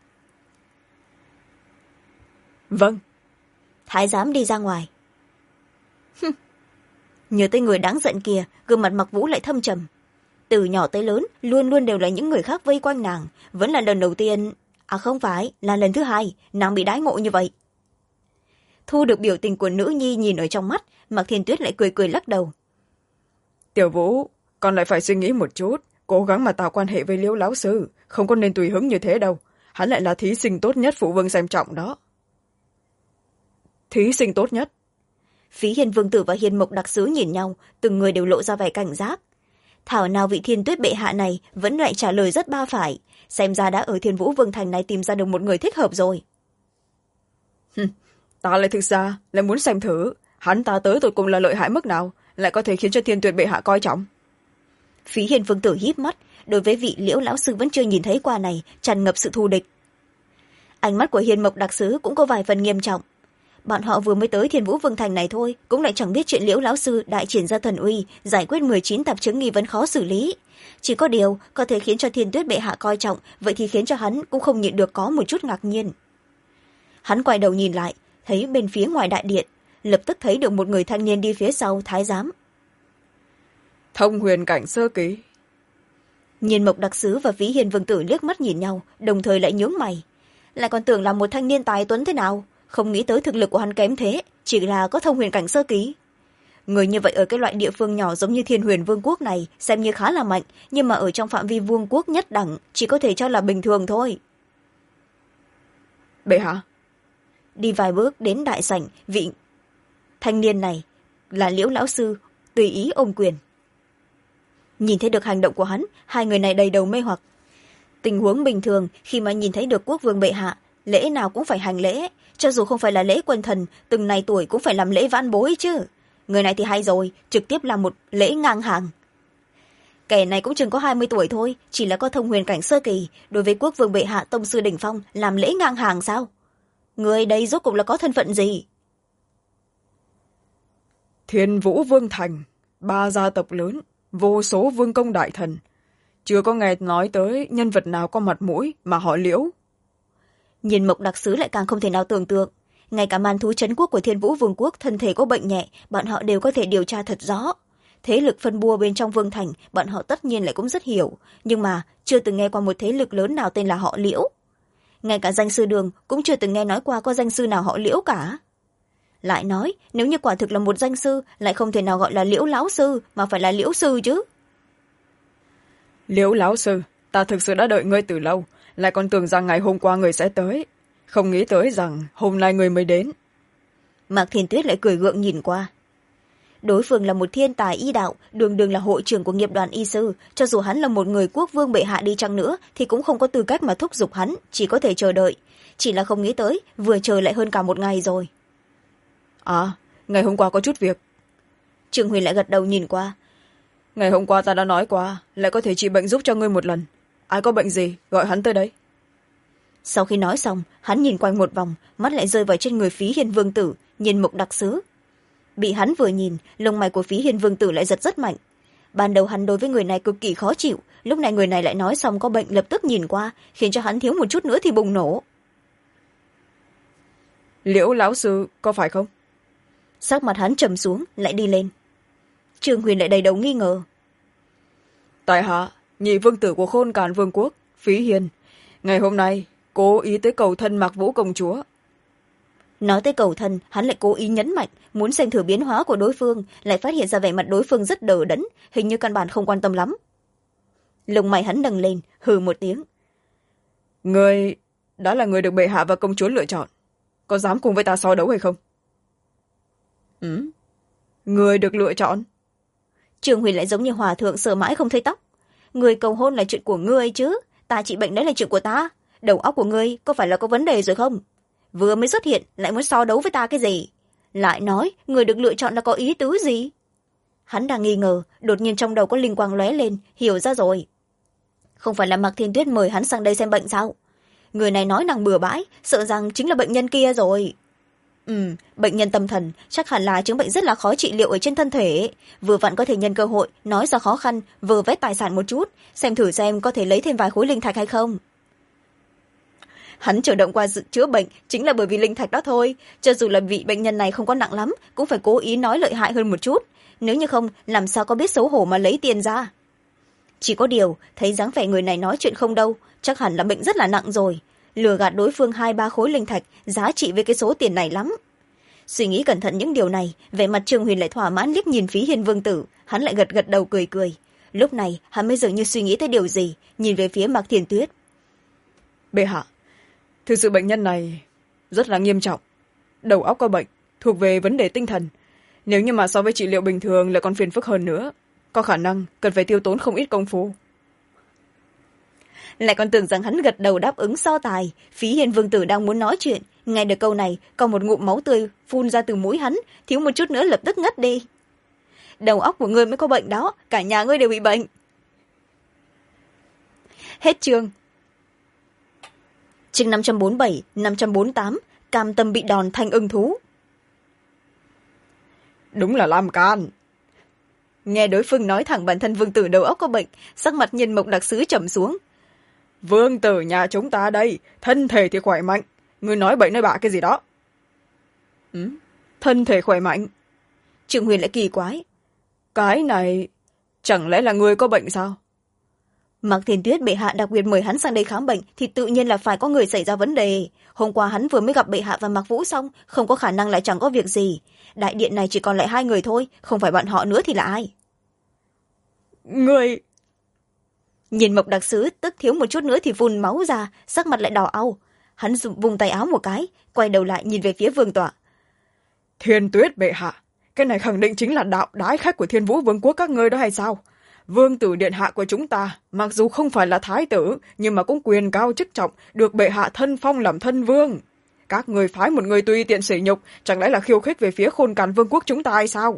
Speaker 2: Vâng.
Speaker 1: Thái giám đi ra ngoài. Nhớ tới người đáng giận kia, gương mặt Mạc Vũ lại thâm trầm. Từ nhỏ tới lớn, luôn luôn đều là những người khác vây quanh nàng, vẫn là lần đầu tiên, không phải, là lần thứ hai, nàng bị đãi ngộ như vậy. Thu được biểu tình của nữ nhi nhìn ở trong mắt, Mạc Thiên Tuyết lại cười cười lắc đầu.
Speaker 2: Tiểu Vũ, con lại phải suy nghĩ một chút, cố gắng mà tạo quan hệ với Liễu lão sư, không có nên tùy hứng như thế đâu. Hắn lại là thí sinh tốt nhất phụ vương xem trọng đó. Thí sinh tốt nhất?
Speaker 1: Phí Hiên vương tử và Hiên Mộc đặc sứ nhìn nhau, từng người đều lộ ra vẻ cảnh giác. Thảo nào vị Thiên Tuyết bệ hạ này vẫn lại trả lời rất ba phải, xem ra đã ở Thiên Vũ Vương Thành này tìm ra được một người thích hợp rồi.
Speaker 2: ta lại thực ra lại muốn xem thử hắn ta tới tột cùng là lợi hại mức nào, lại có thể khiến cho Thiên Tuyệt bệ hạ coi trọng.
Speaker 1: Phí Hiền Vương Tử híp mắt, đối với vị Liễu lão sư vẫn chưa nhìn thấy qua này tràn ngập sự thù địch. Ánh mắt của Hiền Mộc đặc sứ cũng có vài phần nghiêm trọng. Bọn họ vừa mới tới Thiên Vũ Vương thành này thôi, cũng lại chẳng biết chuyện Liễu lão sư đại triển ra thần uy, giải quyết 19 tạp chứng nghi vấn khó xử lý. Chỉ có điều có thể khiến cho Thiên Tuyết bệ hạ coi trọng, vậy thì khiến cho hắn cũng không nhịn được có một chút ngạc nhiên. Hắn quay đầu nhìn lại, thấy bên phía ngoài đại điện, lập tức thấy được một người thanh niên đi phía sau thái giám.
Speaker 2: Thông huyền cảnh sơ kỳ.
Speaker 1: Nhiên Mộc đặc sứ và Phí Hiền Vương Tử liếc mắt nhìn nhau, đồng thời lại nhướng mày. Lại còn tưởng là một thanh niên tài tuấn thế nào, không nghĩ tới thực lực của hắn kém thế, chỉ là có thông huyền cảnh sơ kỳ. Người như vậy ở cái loại địa phương nhỏ giống như Thiên Huyền Vương quốc này xem như khá là mạnh, nhưng mà ở trong phạm vi vương quốc nhất đẳng chỉ có thể cho là bình thường thôi.
Speaker 2: Bệ hạ.
Speaker 1: Đi vài bước đến đại sảnh, vị thanh niên này là Liễu lão sư tùy ý ôm quyền. Nhìn thấy được hành động của hắn, hai người này đầy đầu mê hoặc. Tình huống bình thường khi mà nhìn thấy được quốc vương bệ hạ, lễ nào cũng phải hành lễ, cho dù không phải là lễ quân thần, từng này tuổi cũng phải làm lễ vãn bối chứ. Người này thì hay rồi, trực tiếp làm một lễ ngang hàng. Kẻ này cũng chừng có 20 tuổi thôi, chỉ là có thông huyền cảnh sơ kỳ, đối với quốc vương bệ hạ tông sư đỉnh phong làm lễ ngang hàng sao? Người đây rốt cuộc là có thân phận gì?
Speaker 2: Thiên Vũ Vương thành, 3 gia tộc lớn, vô số vương công đại thần, chưa có nghe nói tới nhân vật nào có mặt mũi mà họ Liễu.
Speaker 1: Nhiên Mộc đặc sứ lại càng không thể nào tưởng tượng, ngay cả man thú trấn quốc của Thiên Vũ Vương quốc thân thể có bệnh nhẹ, bọn họ đều có thể điều tra thật rõ. Thế lực phân bua bên trong vương thành bọn họ tất nhiên lại cũng rất hiểu, nhưng mà chưa từng nghe qua một thế lực lớn nào tên là họ Liễu. Ngay cả danh sư Đường cũng chưa từng nghe nói qua có danh sư nào họ Liễu cả. Lại nói, nếu như quả thực là một danh sư, lại không thể nào gọi là Liễu lão sư mà phải là Liễu sư chứ.
Speaker 2: Liễu lão sư, ta thực sự đã đợi ngươi từ lâu, lại còn tưởng rằng ngày hôm qua người sẽ tới, không nghĩ tới rằng hôm nay người mới đến.
Speaker 1: Mạc Thiên Tuyết lại cười gượng nhìn qua. Đối phương là một thiên tài y đạo, đường đường là hội trưởng của nghiệp đoàn y sư, cho dù hắn là một người quốc vương bệ hạ đi chăng nữa thì cũng không có tư cách mà thúc giục hắn, chỉ có thể chờ đợi. Chỉ là không nghĩ tới, vừa chờ lại hơn cả một ngày rồi.
Speaker 2: À, ngày hôm qua có chút việc.
Speaker 1: Trương Huyền lại gật đầu nhìn qua.
Speaker 2: Ngày hôm qua ta đã nói qua, lại có thể trị bệnh giúp cho ngươi một lần. Ai có bệnh gì, gọi hắn tới đấy.
Speaker 1: Sau khi nói xong, hắn nhìn quanh một vòng, mắt lại rơi vào trên người Phí Hiền Vương Tử, Nhiên Mộc đặc sứ. Bị hắn vừa nhìn, lông mày của Phí Hiền Vương Tử lại giật rất mạnh. Ban đầu hắn đối với người này cực kỳ khó chịu, lúc này người này lại nói xong có bệnh lập tức nhìn qua, khiến cho hắn thiếu một chút nữa thì bùng nổ.
Speaker 2: Liễu lão sư, có phải không?
Speaker 1: Sắc mặt hắn trầm xuống, lại đi lên. Trương Huyền lại đầy đầu nghi ngờ.
Speaker 2: Tại hạ, nhị vương tử của Khôn Càn Vương quốc, Phí Hiền, ngày hôm nay cố ý tới cầu thân Mạc Vũ công chúa.
Speaker 1: Nói tới cầu thân, hắn lại cố ý nhấn mạnh, muốn xem thử biến hóa của đối phương, lại phát hiện ra vẻ mặt đối phương rất đờ đẫn, hình như căn bản không quan tâm lắm. Lông mày hắn nâng lên, hừ một tiếng.
Speaker 2: Người đã là người được bệ hạ và công chúa lựa chọn, có dám cùng với ta so đấu hay không? Người được lựa chọn?
Speaker 1: Trương Huyền lại giống như hòa thượng sợ mãi không thấy tóc. Người cầu hôn là chuyện của ngươi chứ, ta trị bệnh đấy là chuyện của ta. Đầu óc của ngươi có phải là có vấn đề rồi không? Vừa mới xuất hiện lại muốn so đấu với ta cái gì? Lại nói người được lựa chọn là có ý tứ gì? Hắn đang nghi ngờ, đột nhiên trong đầu có linh quang lóe lên, hiểu ra rồi. Không phải là Mạc Thiên Tuyết mời hắn sang đây xem bệnh sao? Người này nói năng bừa bãi, sợ rằng chính là bệnh nhân kia rồi. Bệnh nhân tâm thần chắc hẳn là chứng bệnh rất là khó trị liệu ở trên thân thể, vừa vặn có thể nhân cơ hội nói ra khó khăn, vơ vét tài sản một chút, xem thử xem có thể lấy thêm vài khối linh thạch hay không. Hắn chủ động qua dự chữa bệnh chính là bởi vì linh thạch đó thôi, cho dù là vị bệnh nhân này không có nặng lắm cũng phải cố ý nói lợi hại hơn một chút, nếu như không làm sao có biết xấu hổ mà lấy tiền ra. Chỉ có điều thấy dáng vẻ người này nói chuyện không đâu, chắc hẳn là bệnh rất là nặng rồi, lừa gạt đối phương 2-3 khối linh thạch giá trị với cái số tiền này lắm. Suy nghĩ cẩn thận những điều này, vẻ mặt Trương Huyền lại thỏa mãn liếc nhìn Phí Hiền Vương Tử, hắn lại gật gật đầu cười cười. Lúc này hắn mới dường như suy nghĩ tới điều gì, nhìn về phía Mạc Thiên Tuyết.
Speaker 2: Bệ hạ, thực sự bệnh nhân này rất là nghiêm trọng, đầu óc có bệnh, thuộc về vấn đề tinh thần, nếu như mà so với trị liệu bình thường lại còn phiền phức hơn nữa, có khả năng cần phải tiêu tốn không ít công phu.
Speaker 1: lại còn tưởng rằng hắn gật đầu đáp ứng so tài. Phí Hiền vương tử đang muốn nói chuyện, nghe được câu này còn một ngụm máu tươi phun ra từ mũi hắn, thiếu một chút nữa lập tức ngất đi. Đầu óc của ngươi mới có bệnh đó, cả nhà ngươi đều bị bệnh. Hết chương. Chương 547, 548, cam tâm bị đòn thành ưng thú.
Speaker 2: Đúng là Lam Can.
Speaker 1: Nghe đối phương nói thẳng bản thân vương tử đầu óc có bệnh, sắc mặt Nhiên Mộc đặc sứ trầm xuống.
Speaker 2: Vương tử nhà chúng ta đây, thân thể thì khỏe mạnh, ngươi nói bậy nói bạ cái gì đó. Thân thể khỏe mạnh?
Speaker 1: Trương Huyền lại kỳ quái.
Speaker 2: Cái này chẳng lẽ là ngươi có bệnh sao?
Speaker 1: Mạc Thiên Tuyết bệ hạ đặc biệt mời hắn sang đây khám bệnh thì tự nhiên là phải có người xảy ra vấn đề. Hôm qua hắn vừa mới gặp bệ hạ và Mạc Vũ xong, không có khả năng lại chẳng có việc gì. Đại điện này chỉ còn lại 2 người thôi, không phải bọn họ nữa thì là ai?
Speaker 2: Ngươi...
Speaker 1: Nhìn Mộc đặc sứ tức thiếu một chút nữa thì phun máu ra, sắc mặt lại đỏ au. Hắn vùng tay áo một cái, quay đầu lại nhìn về phía vương tọa.
Speaker 2: Thiên Tuyết bệ hạ, cái này khẳng định chính là đạo đái khách của Thiên Vũ vương quốc các ngươi đó hay sao? Vương tử điện hạ của chúng ta, mặc dù không phải là thái tử, nhưng mà cũng quyền cao chức trọng, được bệ hạ thân phong làm thân vương. Các người phái một người tùy tiện sỉ nhục, chẳng lẽ là khiêu khích về phía Khôn Càn vương quốc chúng ta hay sao?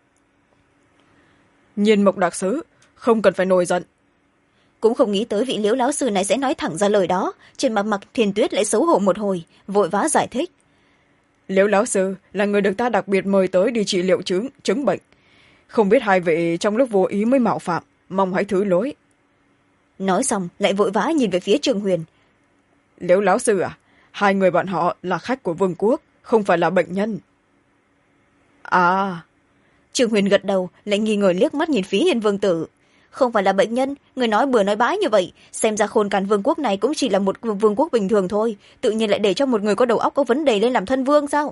Speaker 2: Nhiên Mộc đặc sứ, không cần phải nổi giận.
Speaker 1: Cũng không nghĩ tới vị Liễu lão sư này sẽ nói thẳng ra lời đó, trên mặt Mạc Thiên Tuyết lại xấu hổ một hồi, vội vã giải thích.
Speaker 2: Liễu lão sư là người được ta đặc biệt mời tới đi trị liệu chứng bệnh. Không biết hai vị trong lúc vô ý mới mạo phạm, mong hãy thứ lỗi.
Speaker 1: Nói xong lại vội vã nhìn về phía Trương Huyền.
Speaker 2: Liễu lão sư à, 2 người bọn họ là khách của vương quốc, không phải là bệnh nhân. À...
Speaker 1: Trương Huyền gật đầu, lại nghi ngờ liếc mắt nhìn Phí Hiền vương tử. Không phải là bệnh nhân, người nói bừa nói bãi như vậy, xem ra Khôn Càn vương quốc này cũng chỉ là một vương quốc bình thường thôi, tự nhiên lại để cho một người có đầu óc có vấn đề lên làm thân vương sao?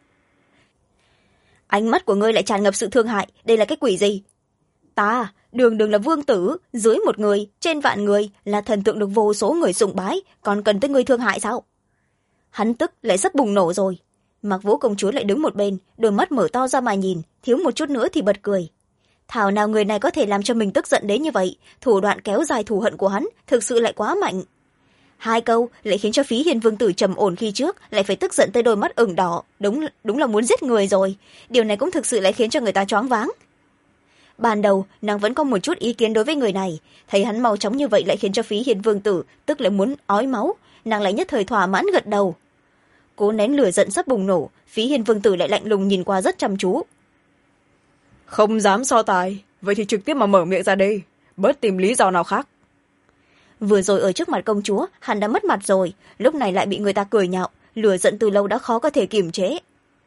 Speaker 1: Ánh mắt của ngươi lại tràn ngập sự thương hại, đây là cái quỷ gì? Ta, đường đường là vương tử, dưới 1 người, trên vạn người, là thần tượng được vô số người sùng bái, còn cần tới ngươi thương hại sao? Hắn tức lại sắp bùng nổ rồi. Mạc Vũ công chúa lại đứng một bên, đôi mắt mở to ra mà nhìn, thiếu một chút nữa thì bật cười. Thảo nào người này có thể làm cho mình tức giận đến như vậy, thủ đoạn kéo dài thù hận của hắn thực sự lại quá mạnh. 2 câu lại khiến cho Phí Hiền vương tử trầm ổn khi trước lại phải tức giận tới đôi mắt ửng đỏ, đúng là muốn giết người rồi. Điều này cũng thực sự lại khiến cho người ta choáng váng. Ban đầu nàng vẫn có một chút ý kiến đối với người này, thấy hắn mau chóng như vậy lại khiến cho Phí Hiền vương tử tức lại muốn ói máu, nàng lại nhất thời thỏa mãn gật đầu. Cố nén lửa giận sắp bùng nổ, Phí Hiền vương tử lại lạnh lùng nhìn qua rất chăm chú.
Speaker 2: Không dám so tài, vậy thì trực tiếp mà mở miệng ra đây, bớt tìm lý do nào khác.
Speaker 1: Vừa rồi ở trước mặt công chúa hắn đã mất mặt rồi, lúc này lại bị người ta cười nhạo, lửa giận từ lâu đã khó có thể kiềm chế.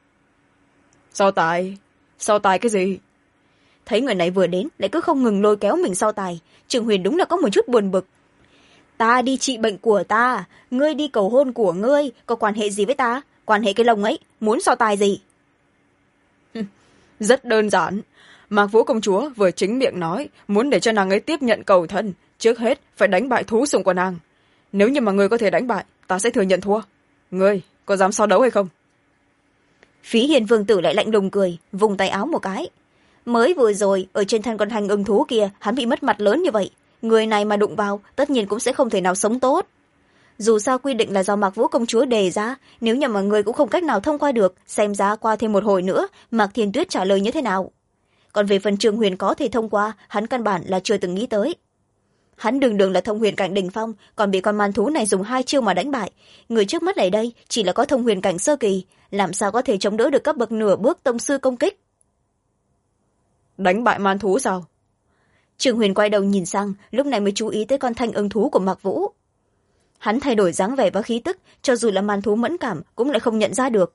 Speaker 2: So tài cái gì?
Speaker 1: Thấy người này vừa đến lại cứ không ngừng lôi kéo mình so tài, Trương Huyền đúng là có một chút buồn bực. Ta đi trị bệnh của ta, ngươi đi cầu hôn của ngươi, có quan hệ gì với ta? Quan hệ cái lông ấy, muốn so tài gì?
Speaker 2: Rất đơn giản, Mạc Vũ công chúa vừa chính miệng nói muốn để cho nàng ấy tiếp nhận cầu thân, trước hết phải đánh bại thú sủng của nàng. Nếu như mà ngươi có thể đánh bại, ta sẽ thừa nhận thua. Ngươi có dám so đấu hay không?
Speaker 1: Phí Hiền vương tử lại lạnh lùng cười, vùng tay áo một cái. Mới vừa rồi ở trên thân con hành ưng thú kia hắn bị mất mặt lớn như vậy, người này mà đụng vào tất nhiên cũng sẽ không thể nào sống tốt. Dù sao quy định là do Mạc Vũ công chúa đề ra, nếu như mà người cũng không cách nào thông qua được, xem ra qua thêm một hồi nữa Mạc Thiên Tuyết trả lời như thế nào. Còn về phần Trương Huyền có thể thông qua, hắn căn bản là chưa từng nghĩ tới. Hắn đường đường là thông huyền cảnh đỉnh phong, còn bị con man thú này dùng 2 chiêu mà đánh bại. Người trước mắt này đây chỉ là có thông huyền cảnh sơ kỳ, làm sao có thể chống đỡ được cấp bậc nửa bước tông sư công kích?
Speaker 2: Đánh bại man thú sao?
Speaker 1: Trương Huyền quay đầu nhìn sang, lúc này mới chú ý tới con thanh ưng thú của Mạc Vũ. Hắn thay đổi dáng vẻ và khí tức, cho dù là man thú mẫn cảm cũng lại không nhận ra được.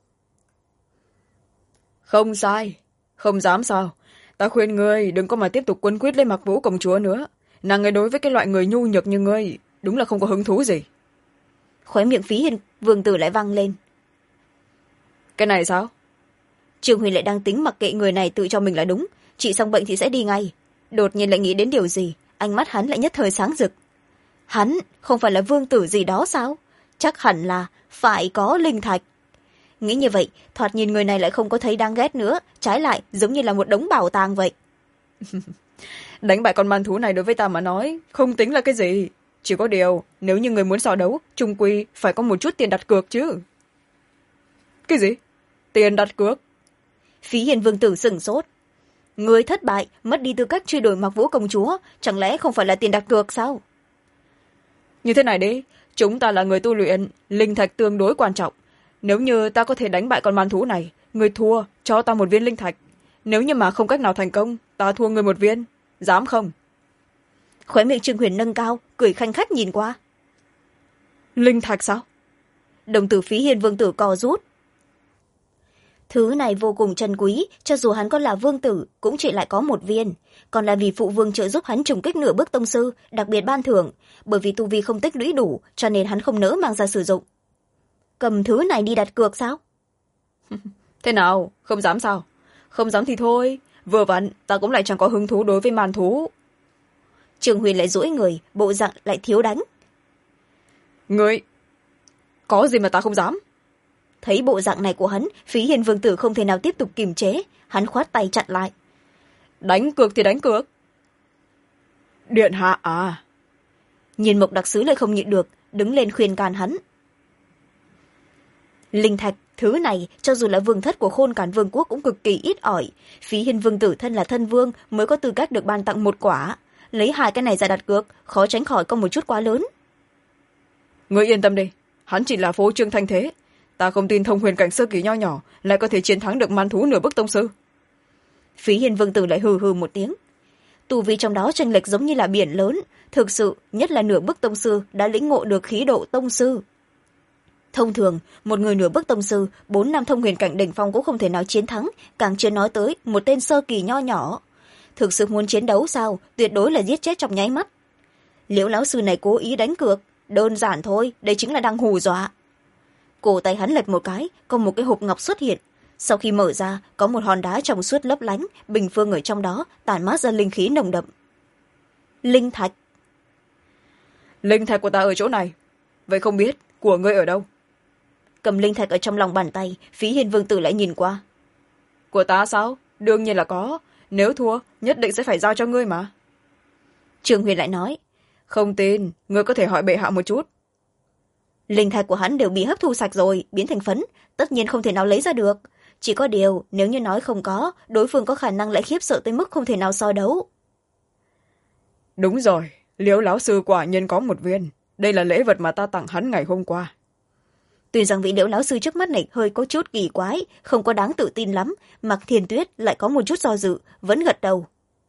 Speaker 2: Không sai, không dám sao? Ta khuyên ngươi đừng có mà tiếp tục quấn quýt lên Mạc Vũ công chúa nữa. Nàng ấy đối với cái loại người nhu nhược như ngươi đúng là không có hứng thú gì.
Speaker 1: Khóe miệng Phí Hiền vương tử lại văng lên.
Speaker 2: Cái này sao?
Speaker 1: Trương Huyền lại đang tính mặc kệ người này tự cho mình là đúng, trị xong bệnh thì sẽ đi ngay. Đột nhiên lại nghĩ đến điều gì, ánh mắt hắn lại nhất thời sáng rực. Hắn không phải là vương tử gì đó sao? Chắc hẳn là phải có linh thạch. Nghĩ như vậy, thoạt nhìn người này lại không có thấy đáng ghét nữa, trái lại giống như là một đống bảo tàng vậy.
Speaker 2: Đánh bại con man thú này đối với ta mà nói không tính là cái gì. chỉ có điều nếu như người muốn so đấu trung quy phải có một chút tiền đặt cược chứ. Cái gì? Tiền đặt cược?
Speaker 1: Phí Hiền Vương Tử sửng sốt. Người thất bại mất đi tư cách truy đuổi Mặc Vũ công chúa, chẳng lẽ không phải là tiền đặt cược sao?
Speaker 2: Như thế này đi, chúng ta là người tu luyện, linh thạch tương đối quan trọng. Nếu như ta có thể đánh bại con man thú này, người thua cho ta một viên linh thạch. Nếu như mà không cách nào thành công, ta thua người một viên. Dám không?
Speaker 1: Khóe miệng Trương Huyền nâng cao, cười khanh khách nhìn qua.
Speaker 2: Linh thạch sao?
Speaker 1: Đồng tử Phí Hiền Vương Tử co rút. Thứ này vô cùng trân quý, cho dù hắn có là vương tử cũng chỉ lại có một viên. Còn là vì phụ vương trợ giúp hắn trùng kích nửa bước tông sư, đặc biệt ban thưởng. Bởi vì tu vi không tích lũy đủ, cho nên hắn không nỡ mang ra sử dụng. Cầm thứ này đi đặt cược sao?
Speaker 2: Thế nào? Không dám sao? Không dám thì thôi. Vừa vặn, ta cũng lại chẳng có hứng thú đối với màn thú.
Speaker 1: Trương Huyền lại duỗi người, bộ dạng lại thiếu đánh.
Speaker 2: Ngươi! Có gì mà ta không dám?
Speaker 1: Thấy bộ dạng này của hắn, Phí Hiền Vương Tử không thể nào tiếp tục kiềm chế. Hắn khoát tay chặn lại.
Speaker 2: Đánh cược thì đánh cược. Điện hạ à?
Speaker 1: Nhìn Mộc đặc sứ lại không nhịn được, đứng lên khuyên can hắn. Linh thạch, thứ này, cho dù là vương thất của Khôn Càn Vương quốc cũng cực kỳ ít ỏi. Phí Hiền Vương Tử thân là thân vương mới có tư cách được ban tặng một quả. Lấy hai cái này ra đặt cược, khó tránh khỏi có một chút quá lớn.
Speaker 2: Ngươi yên tâm đi, hắn chỉ là phô trương thanh thế. Ta không tin thông huyền cảnh sơ kỳ nho nhỏ lại có thể chiến thắng được man thú nửa bước tông sư.
Speaker 1: Phí Hiền Vương Tử lại hừ hừ một tiếng. Tu vi trong đó chênh lệch giống như là biển lớn, thực sự nhất là nửa bước tông sư đã lĩnh ngộ được khí độ tông sư. Thông thường một người nửa bước tông sư 4 năm thông huyền cảnh đỉnh phong cũng không thể nào chiến thắng, càng chưa nói tới một tên sơ kỳ nho nhỏ. Thực sự muốn chiến đấu sao, tuyệt đối là giết chết trong nháy mắt. Liễu lão sư này cố ý đánh cược, đơn giản thôi, đây chính là đang hù dọa. Cổ tay hắn lật một cái, có một cái hộp ngọc xuất hiện. Sau khi mở ra, có một hòn đá trong suốt lấp lánh, bình phương ở trong đó tản mát ra linh khí nồng đậm. Linh thạch.
Speaker 2: Linh thạch của ta ở chỗ này. Vậy không biết của ngươi ở đâu?
Speaker 1: Cầm linh thạch ở trong lòng bàn tay, Phí Hiền Vương Tử lại nhìn qua.
Speaker 2: Của ta sao? Đương nhiên là có. Nếu thua, nhất định sẽ phải giao cho ngươi mà.
Speaker 1: Trương Huyền lại nói.
Speaker 2: Không tin, ngươi có thể hỏi bệ hạ một chút.
Speaker 1: Linh thạch của hắn đều bị hấp thu sạch rồi, biến thành phấn, tất nhiên không thể nào lấy ra được. Chỉ có điều, nếu như nói không có, đối phương có khả năng lại khiếp sợ tới mức không thể nào so đấu.
Speaker 2: Đúng rồi, Liễu lão sư quả nhiên có một viên. Đây là lễ vật mà ta tặng hắn ngày hôm qua.
Speaker 1: Tuy rằng vị Liễu lão sư trước mắt này hơi có chút kỳ quái, không có đáng tự tin lắm, Mạc Thiên Tuyết lại có một chút do dự, vẫn gật đầu.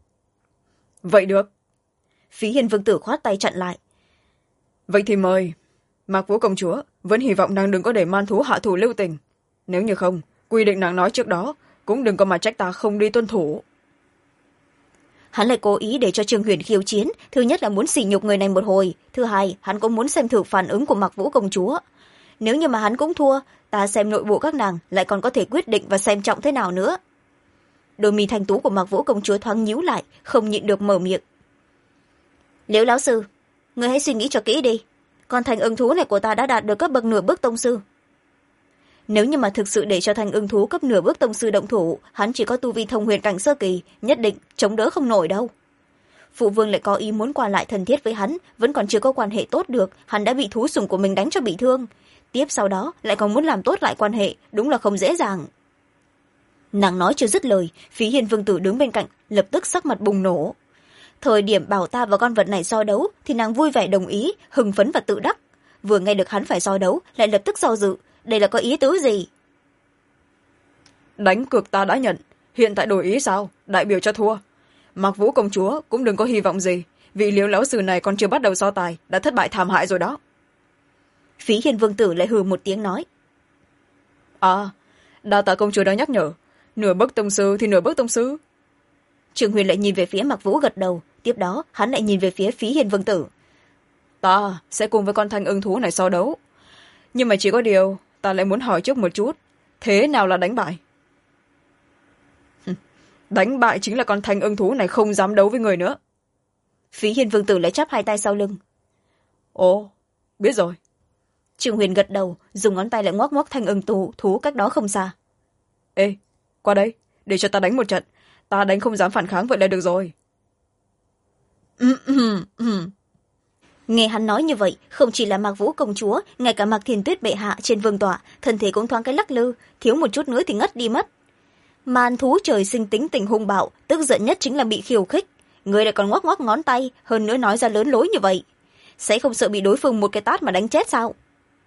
Speaker 2: Vậy được.
Speaker 1: Phí Hiền Vương Tử khoát tay chặn lại.
Speaker 2: Vậy thì mời. Mạc Vũ công chúa vẫn hy vọng nàng đừng có để man thú hạ thủ lưu tình. Nếu như không, quy định nàng nói trước đó cũng đừng có mà trách ta không đi tuân thủ.
Speaker 1: Hắn lại cố ý để cho Trương Huyền khiêu chiến, thứ nhất là muốn sỉ nhục người này một hồi, thứ hai hắn cũng muốn xem thử phản ứng của Mạc Vũ công chúa. Nếu như mà hắn cũng thua, ta xem nội bộ các nàng lại còn có thể quyết định và xem trọng thế nào nữa. Đôi mi thanh tú của Mạc Vũ công chúa thoáng nhíu lại, không nhịn được mở miệng. Liễu lão sư, người hãy suy nghĩ cho kỹ đi, con thành ưng thú này của ta đã đạt được cấp bậc nửa bước tông sư. Nếu như mà thực sự để cho thành ưng thú cấp nửa bước tông sư động thủ, hắn chỉ có tu vi thông huyền cảnh sơ kỳ, nhất định chống đỡ không nổi đâu. Phụ vương lại có ý muốn qua lại thân thiết với hắn, vẫn còn chưa có quan hệ tốt được, hắn đã bị thú sủng của mình đánh cho bị thương. Tiếp sau đó lại còn muốn làm tốt lại quan hệ, đúng là không dễ dàng. Nàng nói chưa dứt lời, Phí Hiền Vương Tử đứng bên cạnh lập tức sắc mặt bùng nổ. Thời điểm bảo ta và con vật này so đấu thì nàng vui vẻ đồng ý, hưng phấn và tự đắc. Vừa nghe được hắn phải so đấu lại lập tức do dự, đây là có ý tứ gì?
Speaker 2: Đánh cược ta đã nhận, hiện tại đổi ý sao? Đại biểu cho thua. Mạc Vũ công chúa cũng đừng có hy vọng gì, vị Liễu lão sư này còn chưa bắt đầu so tài đã thất bại thảm hại rồi đó.
Speaker 1: Phí Hiền Vương Tử lại hừ một tiếng nói.
Speaker 2: À, đa tạ công chúa đã nhắc nhở, nửa bước tông sư thì nửa bước tông sư.
Speaker 1: Trương Huyền lại nhìn về phía Mạc Vũ gật đầu, tiếp đó hắn lại nhìn về phía Phí Hiền Vương Tử.
Speaker 2: Ta sẽ cùng với con thanh ưng thú này so đấu, nhưng mà chỉ có điều ta lại muốn hỏi trước một chút, thế nào là đánh bại? Đánh bại chính là con thanh ưng thú này không dám đấu với người nữa.
Speaker 1: Phí Hiền Vương Tử lại chắp hai tay sau lưng.
Speaker 2: Ồ, biết rồi.
Speaker 1: Trương Huyền gật đầu, dùng ngón tay lại ngoắc ngoắc thanh ưng thú cách đó không xa.
Speaker 2: Ê, qua đây, để cho ta đánh một trận, ta đánh không dám phản kháng vậy là được rồi.
Speaker 1: nghe hắn nói như vậy, không chỉ là Mạc Vũ công chúa, ngay cả Mạc Thiên Tuyết bệ hạ trên vương tọa thân thể cũng thoáng cái lắc lư, thiếu một chút nữa thì ngất đi mất. Man thú trời sinh tính tình hung bạo, tức giận nhất chính là bị khiêu khích. Người lại còn ngoắc ngoắc ngón tay, hơn nữa nói ra lớn lối như vậy, sẽ không sợ bị đối phương một cái tát mà đánh chết sao?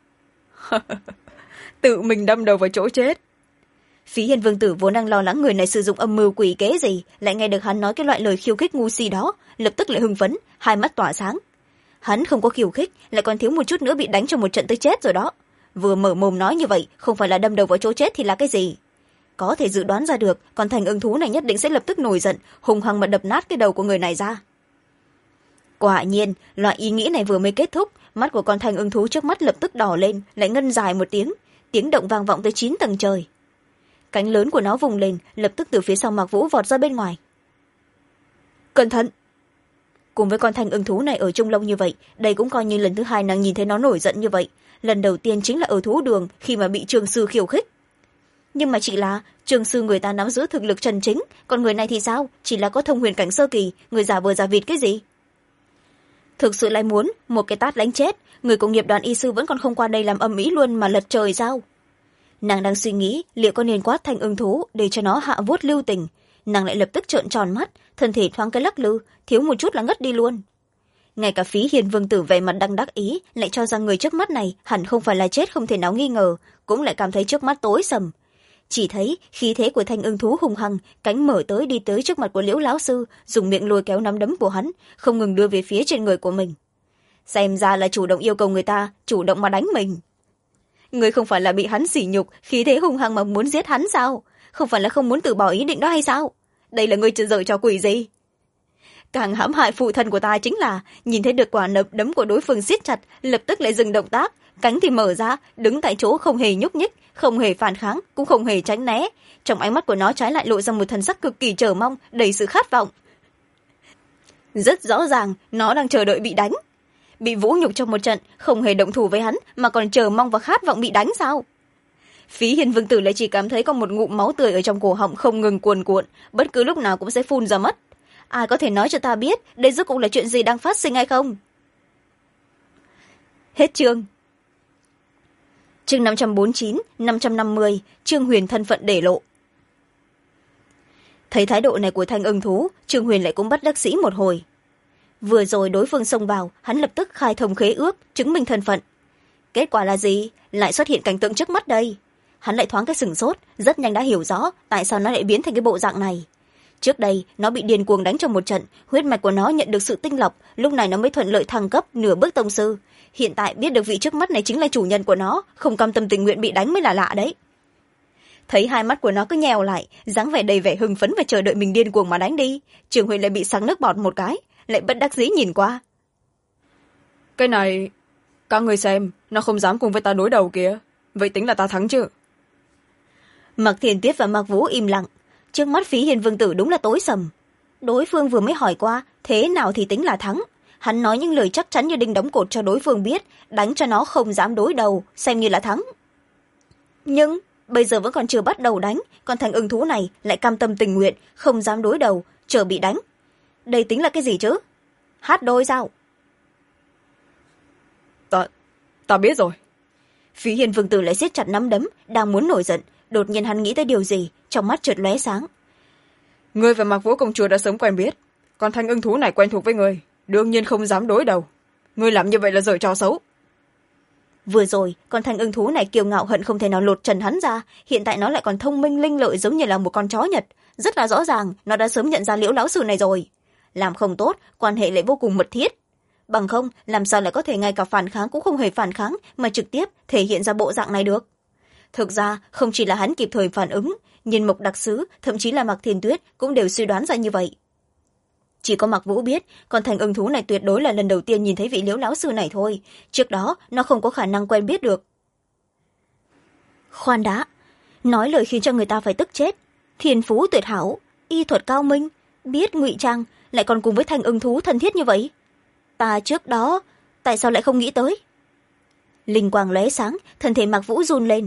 Speaker 2: Tự mình đâm đầu vào chỗ chết.
Speaker 1: Phí Hiền vương tử vốn đang lo lắng người này sử dụng âm mưu quỷ kế gì, lại nghe được hắn nói cái loại lời khiêu khích ngu si đó, lập tức lại hưng phấn, hai mắt tỏa sáng. Hắn không có khiêu khích, lại còn thiếu một chút nữa bị đánh cho một trận tới chết rồi đó. Vừa mở mồm nói như vậy, không phải là đâm đầu vào chỗ chết thì là cái gì? Có thể dự đoán ra được, còn thành ưng thú này nhất định sẽ lập tức nổi giận, hùng hăng mà đập nát cái đầu của người này ra. Quả nhiên, loại ý nghĩ này vừa mới kết thúc, mắt của con thành ưng thú trước mắt lập tức đỏ lên, lại ngân dài một tiếng, tiếng động vang vọng tới 9 tầng trời. Cánh lớn của nó vùng lên, lập tức từ phía sau Mạc Vũ vọt ra bên ngoài. Cẩn thận! Cùng với con thành ưng thú này ở Trung Long như vậy, đây cũng coi như lần thứ hai nàng nhìn thấy nó nổi giận như vậy. Lần đầu tiên chính là ở thú đường khi mà bị trường sư khiêu khích. Nhưng mà chỉ là trường sư người ta nắm giữ thực lực chân chính, còn người này thì sao? Chỉ là có thông huyền cảnh sơ kỳ, người giả vờ giả vịt cái gì? Thực sự lại muốn một cái tát đánh chết, người của nghiệp đoàn y sư vẫn còn không qua đây làm âm ĩ luôn mà lật trời sao? Nàng đang suy nghĩ liệu có nên quát thành ưng thú để cho nó hạ vuốt lưu tình, nàng lại lập tức trợn tròn mắt, thân thể thoáng cái lắc lư, thiếu một chút là ngất đi luôn. Ngay cả Phí Hiền vương tử vẻ mặt đang đắc ý, lại cho rằng người trước mắt này hẳn không phải là chết không thể nào nghi ngờ, cũng lại cảm thấy trước mắt tối sầm. Chỉ thấy khí thế của thanh ưng thú hùng hăng, cánh mở tới đi tới trước mặt của Liễu lão sư, dùng miệng lôi kéo nắm đấm của hắn, không ngừng đưa về phía trên người của mình. Xem ra là chủ động yêu cầu người ta chủ động mà đánh mình. Người không phải là bị hắn sỉ nhục, khí thế hung hăng mà muốn giết hắn sao? Không phải là không muốn từ bỏ ý định đó hay sao? Đây là người giở trò quỷ gì? Càng hãm hại phụ thân của ta chính là nhìn thấy được quả nập đấm của đối phương siết chặt, lập tức lại dừng động tác, cánh thì mở ra, đứng tại chỗ không hề nhúc nhích, không hề phản kháng, cũng không hề tránh né. Trong ánh mắt của nó trái lại lộ ra một thần sắc cực kỳ chờ mong, đầy sự khát vọng. Rất rõ ràng nó đang chờ đợi bị đánh. Bị vũ nhục trong một trận, không hề động thủ với hắn mà còn chờ mong và khát vọng bị đánh sao? Phí Hiền vương tử lại chỉ cảm thấy có một ngụm máu tươi ở trong cổ họng không ngừng cuồn cuộn, bất cứ lúc nào cũng sẽ phun ra mất. Ai có thể nói cho ta biết đây rốt cuộc là chuyện gì đang phát sinh hay không? Hết chương. Chương 549, 550, Trương Huyền thân phận để lộ. Thấy thái độ này của thanh ưng thú, Trương Huyền lại cũng bất đắc dĩ một hồi. Vừa rồi đối phương xông vào, hắn lập tức khai thông khế ước, chứng minh thân phận. Kết quả là gì? Lại xuất hiện cảnh tượng trước mắt đây. Hắn lại thoáng cái sửng sốt, rất nhanh đã hiểu rõ tại sao nó lại biến thành cái bộ dạng này. Trước đây, nó bị điên cuồng đánh trong một trận, huyết mạch của nó nhận được sự tinh lọc, lúc này nó mới thuận lợi thăng cấp nửa bước tông sư. Hiện tại biết được vị trước mắt này chính là chủ nhân của nó, không cam tâm tình nguyện bị đánh mới là lạ đấy. Thấy hai mắt của nó cứ nhèo lại, dáng vẻ đầy vẻ hưng phấn và chờ đợi mình điên cuồng mà đánh đi, Trường Huyền lại bị sặc nước bọt một cái, lại bất đắc dĩ nhìn qua.
Speaker 2: Cái này, các người xem, nó không dám cùng với ta đối đầu kìa, vậy tính là ta thắng chứ?
Speaker 1: Mạc Thiên Tuyết và Mạc Vũ im lặng, trước mắt Phí Hiền vương tử đúng là tối sầm. Đối phương vừa mới hỏi qua thế nào thì tính là thắng, hắn nói những lời chắc chắn như đinh đóng cột cho đối phương biết, đánh cho nó không dám đối đầu xem như là thắng. Nhưng bây giờ vẫn còn chưa bắt đầu đánh, còn thành ưng thú này lại cam tâm tình nguyện không dám đối đầu, chờ bị đánh. Đây tính là cái gì chứ? Hát đôi sao?
Speaker 2: Ta biết rồi.
Speaker 1: Phí Hiền vương tử lại siết chặt nắm đấm, đang muốn nổi giận, đột nhiên hắn nghĩ tới điều gì, trong mắt chợt lóe sáng.
Speaker 2: Ngươi và Mạc Vũ công chúa đã sớm quen biết, còn thanh ưng thú này quen thuộc với ngươi, đương nhiên không dám đối đầu. Ngươi làm như vậy là giở trò xấu.
Speaker 1: Vừa rồi con thanh ưng thú này kiêu ngạo hận không thể nào lột trần hắn ra, hiện tại nó lại còn thông minh linh lợi giống như là một con chó Nhật, rất là rõ ràng nó đã sớm nhận ra Liễu lão sư này rồi. Làm không tốt, quan hệ lại vô cùng mật thiết. Bằng không, làm sao lại có thể ngay cả phản kháng cũng không hề phản kháng mà trực tiếp thể hiện ra bộ dạng này được. Thực ra, không chỉ là hắn kịp thời phản ứng, Nhiên Mộc đặc sứ, thậm chí là Mạc Thiên Tuyết cũng đều suy đoán ra như vậy. Chỉ có Mạc Vũ biết, con thành ưng thú này tuyệt đối là lần đầu tiên nhìn thấy vị Liễu lão sư này thôi, trước đó nó không có khả năng quen biết được. Khoan đã, nói lời khiến cho người ta phải tức chết. Thiên phú tuyệt hảo, y thuật cao minh, biết ngụy trang, lại còn cùng với thành ưng thú thân thiết như vậy. Ta trước đó, tại sao lại không nghĩ tới? Linh quang lóe sáng, thân thể Mạc Vũ run lên.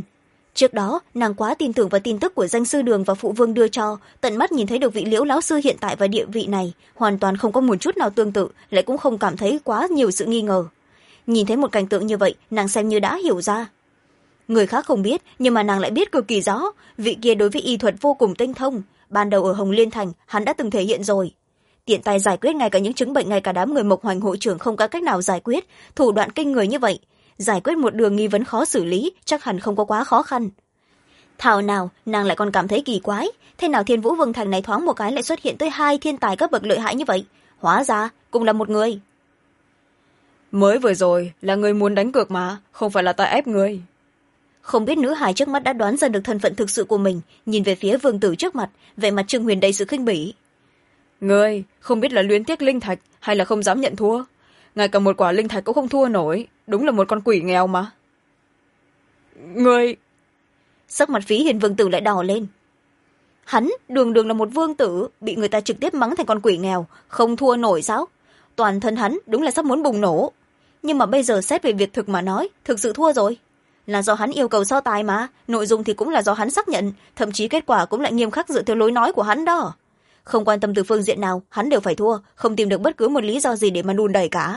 Speaker 1: trước đó nàng quá tin tưởng vào tin tức của danh sư đường và phụ vương đưa cho, tận mắt nhìn thấy được vị Liễu lão sư hiện tại và địa vị này hoàn toàn không có một chút nào tương tự, lại cũng không cảm thấy quá nhiều sự nghi ngờ. Nhìn thấy một cảnh tượng như vậy, nàng xem như đã hiểu ra. Người khác không biết, nhưng mà nàng lại biết cực kỳ rõ, vị kia đối với y thuật vô cùng tinh thông, ban đầu ở Hồng Liên Thành hắn đã từng thể hiện rồi. Tiện tay giải quyết ngay cả những chứng bệnh ngay cả đám người Mộc Hoành hội trưởng không có cách nào giải quyết, thủ đoạn kinh người như vậy, giải quyết một đường nghi vấn khó xử lý chắc hẳn không có quá khó khăn. Thảo nào nàng lại còn cảm thấy kỳ quái, thế nào Thiên Vũ Vương Thành này thoáng một cái lại xuất hiện tới 2 thiên tài cấp bậc lợi hại như vậy, hóa ra cũng là một người.
Speaker 2: Mới vừa rồi là người muốn đánh cược mà, không phải là ta ép người.
Speaker 1: Không biết nữ hài trước mắt đã đoán ra được thân phận thực sự của mình, nhìn về phía vương tử trước mặt, vẻ mặt Trương Huyền đầy sự khinh bỉ.
Speaker 2: Ngươi không biết là luyến tiếc linh thạch hay là không dám nhận thua, ngay cả một quả linh thạch cũng không thua nổi, đúng là một con quỷ nghèo mà. Ngươi...
Speaker 1: Sắc mặt Phí Hiền vương tử lại đỏ lên. Hắn đường đường là một vương tử, bị người ta trực tiếp mắng thành con quỷ nghèo, không thua nổi sao? Toàn thân hắn đúng là sắp muốn bùng nổ. Nhưng mà bây giờ xét về việc thực mà nói, thực sự thua rồi. Là do hắn yêu cầu so tài mà, nội dung thì cũng là do hắn xác nhận, thậm chí kết quả cũng lại nghiêm khắc dựa theo lối nói của hắn đó. Không quan tâm từ phương diện nào, hắn đều phải thua, không tìm được bất cứ một lý do gì để mà đùn đẩy cả.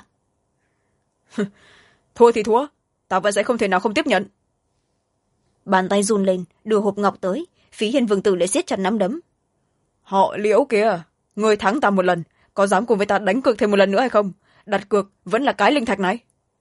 Speaker 2: Thua thì thua, ta vẫn sẽ không thể nào không tiếp nhận.
Speaker 1: Bàn tay run lên, đưa hộp ngọc tới, Phí Hiền vương tử lại siết chặt nắm đấm.
Speaker 2: Họ Liễu kìa, ngươi thắng ta một lần, có dám cùng với ta đánh cược thêm một lần nữa hay không? Đặt cược vẫn là cái linh thạch này.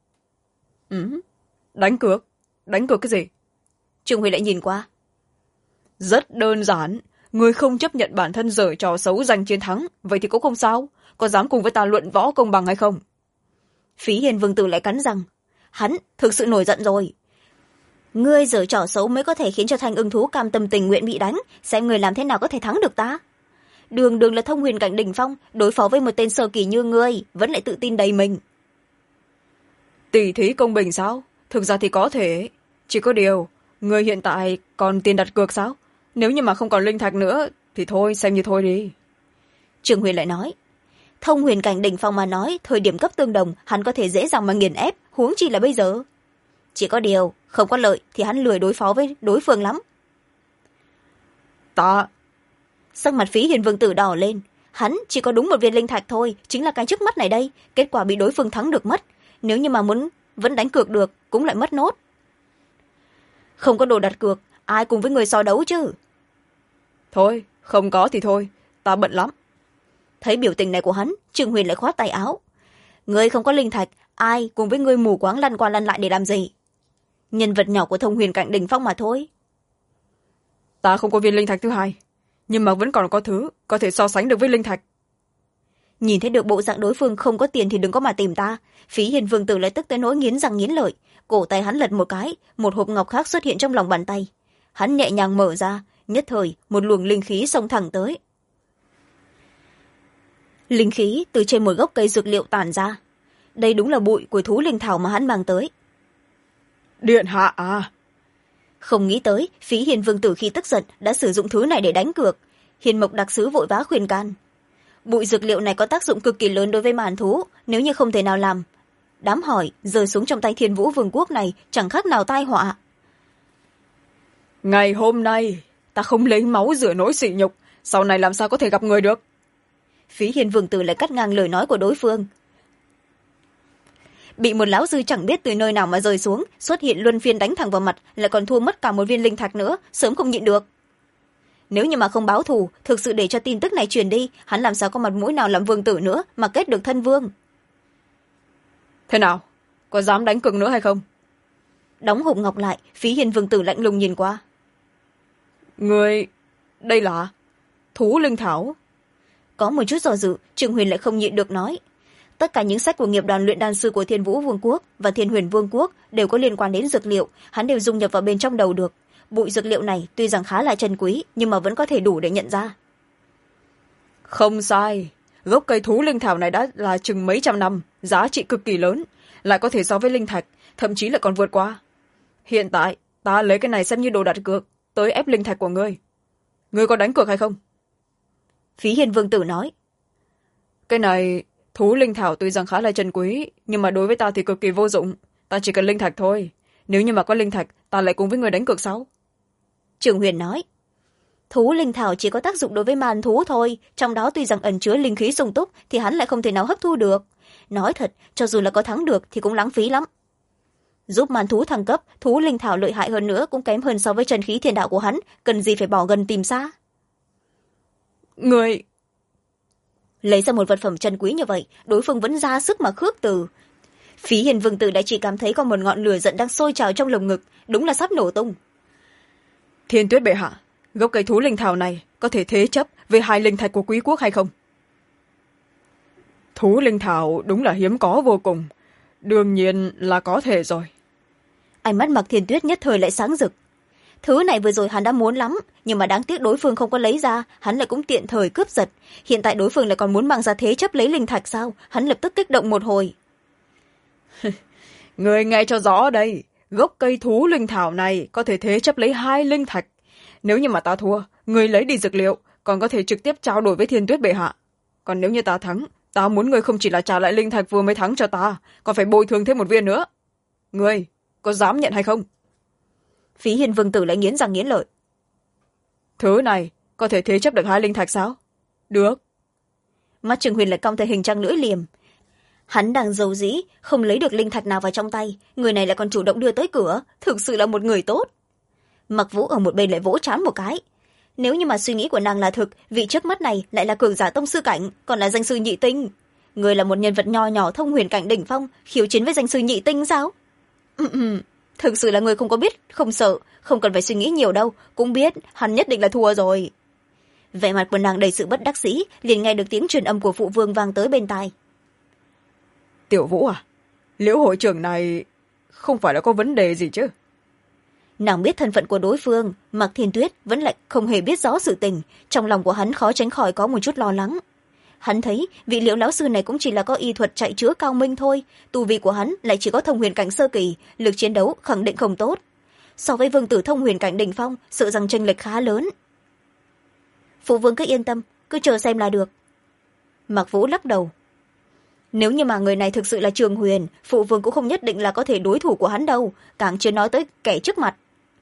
Speaker 2: Đánh cược? Đánh cược cái gì?
Speaker 1: Trương Huy lại nhìn qua.
Speaker 2: Rất đơn giản, ngươi không chấp nhận bản thân giở trò xấu giành chiến thắng, vậy thì cũng không sao, có dám cùng với ta luận võ công bằng hay không?
Speaker 1: Phí Hiền vương tử lại cắn răng, hắn thực sự nổi giận rồi. Ngươi giở trò xấu mới có thể khiến cho Thanh Ưng thú cam tâm tình nguyện bị đánh, xem người làm thế nào có thể thắng được ta. Đường đường là thông huyền cảnh đỉnh phong, đối phó với một tên sơ kỳ như ngươi vẫn lại tự tin đầy mình.
Speaker 2: Tỷ thí công bình sao? Thực ra thì có thể, chỉ có điều ngươi hiện tại còn tiền đặt cược sao? Nếu như mà không còn linh thạch nữa thì thôi, xem như thôi đi.
Speaker 1: Trương Huyền lại nói, thông huyền cảnh đỉnh phong mà nói, thời điểm cấp tương đồng hắn có thể dễ dàng mà nghiền ép, huống chi là bây giờ. Chỉ có điều không có lợi thì hắn lười đối phó với đối phương lắm.
Speaker 2: Ta...
Speaker 1: Sắc mặt Phí Hiền vương tử đỏ lên, hắn chỉ có đúng một viên linh thạch thôi, chính là cái trước mắt này đây, kết quả bị đối phương thắng được mất, nếu như mà muốn vẫn đánh cược được cũng lại mất nốt. Không có đồ đặt cược, ai cùng với người so đấu chứ?
Speaker 2: Thôi, không có thì thôi, ta bận lắm.
Speaker 1: Thấy biểu tình này của hắn, Trương Huyền lại khoát tay áo. Ngươi không có linh thạch, ai cùng với ngươi mù quáng lăn qua lăn lại để làm gì? Nhân vật nhỏ của thông huyền cảnh đỉnh phong mà thôi.
Speaker 2: Ta không có viên linh thạch thứ hai, nhưng mà vẫn còn có thứ có thể so sánh được với linh thạch.
Speaker 1: Nhìn thấy được bộ dạng đối phương không có tiền thì đừng có mà tìm ta. Phí Hiền vương tử lại tức tới nỗi nghiến răng nghiến lợi, cổ tay hắn lật một cái, một hộp ngọc khác xuất hiện trong lòng bàn tay. Hắn nhẹ nhàng mở ra, nhất thời một luồng linh khí xông thẳng tới. Linh khí từ trên một gốc cây dược liệu tản ra, đây đúng là bụi của thú linh thảo mà hắn mang tới.
Speaker 2: Điện hạ à?
Speaker 1: Không nghĩ tới Phí Hiền vương tử khi tức giận đã sử dụng thứ này để đánh cược. Hiền Mộc đặc sứ vội vã khuyên can, bụi dược liệu này có tác dụng cực kỳ lớn đối với màn thú, nếu như không thể nào làm, đám hỏi rơi xuống trong tay Thiên Vũ vương quốc này chẳng khác nào tai họa.
Speaker 2: Ngày hôm nay ta không lấy máu rửa nỗi sỉ nhục, sau này làm sao có thể gặp người được?
Speaker 1: Phí Hiền vương tử lại cắt ngang lời nói của đối phương. Bị một lão sư chẳng biết từ nơi nào mà rơi xuống, xuất hiện luân phiên đánh thẳng vào mặt, lại còn thua mất cả một viên linh thạch nữa, sớm không nhịn được. Nếu như mà không báo thù, thực sự để cho tin tức này truyền đi, hắn làm sao có mặt mũi nào làm vương tử nữa mà kết được thân vương.
Speaker 2: Thế nào, có dám đánh cược nữa hay không?
Speaker 1: Đóng hộp ngọc lại, Phí Hiền vương tử lạnh lùng nhìn qua.
Speaker 2: Người... đây là... thú linh thảo?
Speaker 1: Có một chút do dự, Trương Huyền lại không nhịn được nói. Tất cả những sách của nghiệp đoàn luyện đan sư của Thiên Vũ vương quốc và Thiên Huyền vương quốc đều có liên quan đến dược liệu, hắn đều dung nhập vào bên trong đầu được. Bụi dược liệu này tuy rằng khá là chân quý, nhưng mà vẫn có thể đủ để nhận ra.
Speaker 2: Không sai, gốc cây thú linh thảo này đã là chừng mấy trăm năm, giá trị cực kỳ lớn, lại có thể so với linh thạch, thậm chí lại còn vượt qua. Hiện tại ta lấy cái này xem như đồ đặt cược, tới ép linh thạch của ngươi. Ngươi có đánh cược hay không?
Speaker 1: Phí Hiền vương tử nói.
Speaker 2: Cái này thú linh thảo tuy rằng khá là chân quý, nhưng mà đối với ta thì cực kỳ vô dụng, ta chỉ cần linh thạch thôi. Nếu như mà có linh thạch, ta lại cùng với người đánh cược sao?
Speaker 1: Trường Huyền nói. Thú linh thảo chỉ có tác dụng đối với màn thú thôi, trong đó tuy rằng ẩn chứa linh khí sung túc thì hắn lại không thể nào hấp thu được. Nói thật, cho dù là có thắng được thì cũng lãng phí lắm. Giúp màn thú thăng cấp, thú linh thảo lợi hại hơn nữa cũng kém hơn so với chân khí thiên đạo của hắn, cần gì phải bỏ gần tìm xa.
Speaker 2: Người...
Speaker 1: Lấy ra một vật phẩm chân quý như vậy, đối phương vẫn ra sức mà khước từ. Phí Hiền Vương Tử đã chỉ cảm thấy có một ngọn lửa giận đang sôi trào trong lồng ngực, đúng là sắp nổ tung.
Speaker 2: Thiên Tuyết bệ hạ, gốc cây thú linh thảo này có thể thế chấp với 2 linh thạch của quý quốc hay không? Thú linh thảo đúng là hiếm có vô cùng, đương nhiên là có thể rồi.
Speaker 1: Ánh mắt Mạc Thiên Tuyết nhất thời lại sáng rực. Thứ này vừa rồi hắn đã muốn lắm, nhưng mà đáng tiếc đối phương không có lấy ra, hắn lại cũng tiện thời cướp giật. Hiện tại đối phương lại còn muốn mang ra thế chấp lấy linh thạch sao? Hắn lập tức kích động một hồi.
Speaker 2: Người nghe cho rõ đây, gốc cây thú linh thảo này có thể thế chấp lấy 2 linh thạch. Nếu như mà ta thua, người lấy đi dược liệu, còn có thể trực tiếp trao đổi với Thiên Tuyết bệ hạ. Còn nếu như ta thắng, ta muốn người không chỉ là trả lại linh thạch vừa mới thắng cho ta, còn phải bồi thường thêm 1 viên nữa. Người có dám nhận hay không?
Speaker 1: Phí Hiền Vương Tử lại nghiến răng nghiến lợi.
Speaker 2: Thứ này có thể thế chấp được 2 linh thạch sao? Được.
Speaker 1: Mắt Trường Huyền lại cong thành hình trăng lưỡi liềm. Hắn đang giàu dĩ, không lấy được linh thạch nào vào trong tay, người này lại còn chủ động đưa tới cửa, thực sự là một người tốt. Mặc Vũ ở một bên lại vỗ trán một cái. Nếu như mà suy nghĩ của nàng là thực, vị trước mắt này lại là cường giả tông sư cảnh, còn là danh sư nhị tinh. Người là một nhân vật nho nhỏ thông huyền cảnh đỉnh phong, khiêu chiến với danh sư nhị tinh sao? Thực sự là người không có biết, không sợ, không cần phải suy nghĩ nhiều đâu, cũng biết hắn nhất định là thua rồi. Vẻ mặt của nàng đầy sự bất đắc dĩ, liền nghe được tiếng truyền âm của phụ vương vang tới bên tai.
Speaker 2: Tiểu Vũ à, Liễu hội trưởng này không phải là có vấn đề gì chứ?
Speaker 1: Nàng biết thân phận của đối phương, Mạc Thiên Tuyết vẫn lại không hề biết rõ sự tình, trong lòng của hắn khó tránh khỏi có một chút lo lắng. Hắn thấy vị Liễu lão sư này cũng chỉ là có y thuật chạy chữa cao minh thôi, tu vi của hắn lại chỉ có thông huyền cảnh sơ kỳ, lực chiến đấu khẳng định không tốt. So với vương tử thông huyền cảnh đỉnh phong, sợ rằng chênh lệch khá lớn. Phụ vương cứ yên tâm, cứ chờ xem là được. Mạc Vũ lắc đầu. Nếu như mà người này thực sự là Trường Huyền, phụ vương cũng không nhất định là có thể đối thủ của hắn đâu, càng chưa nói tới kẻ trước mặt.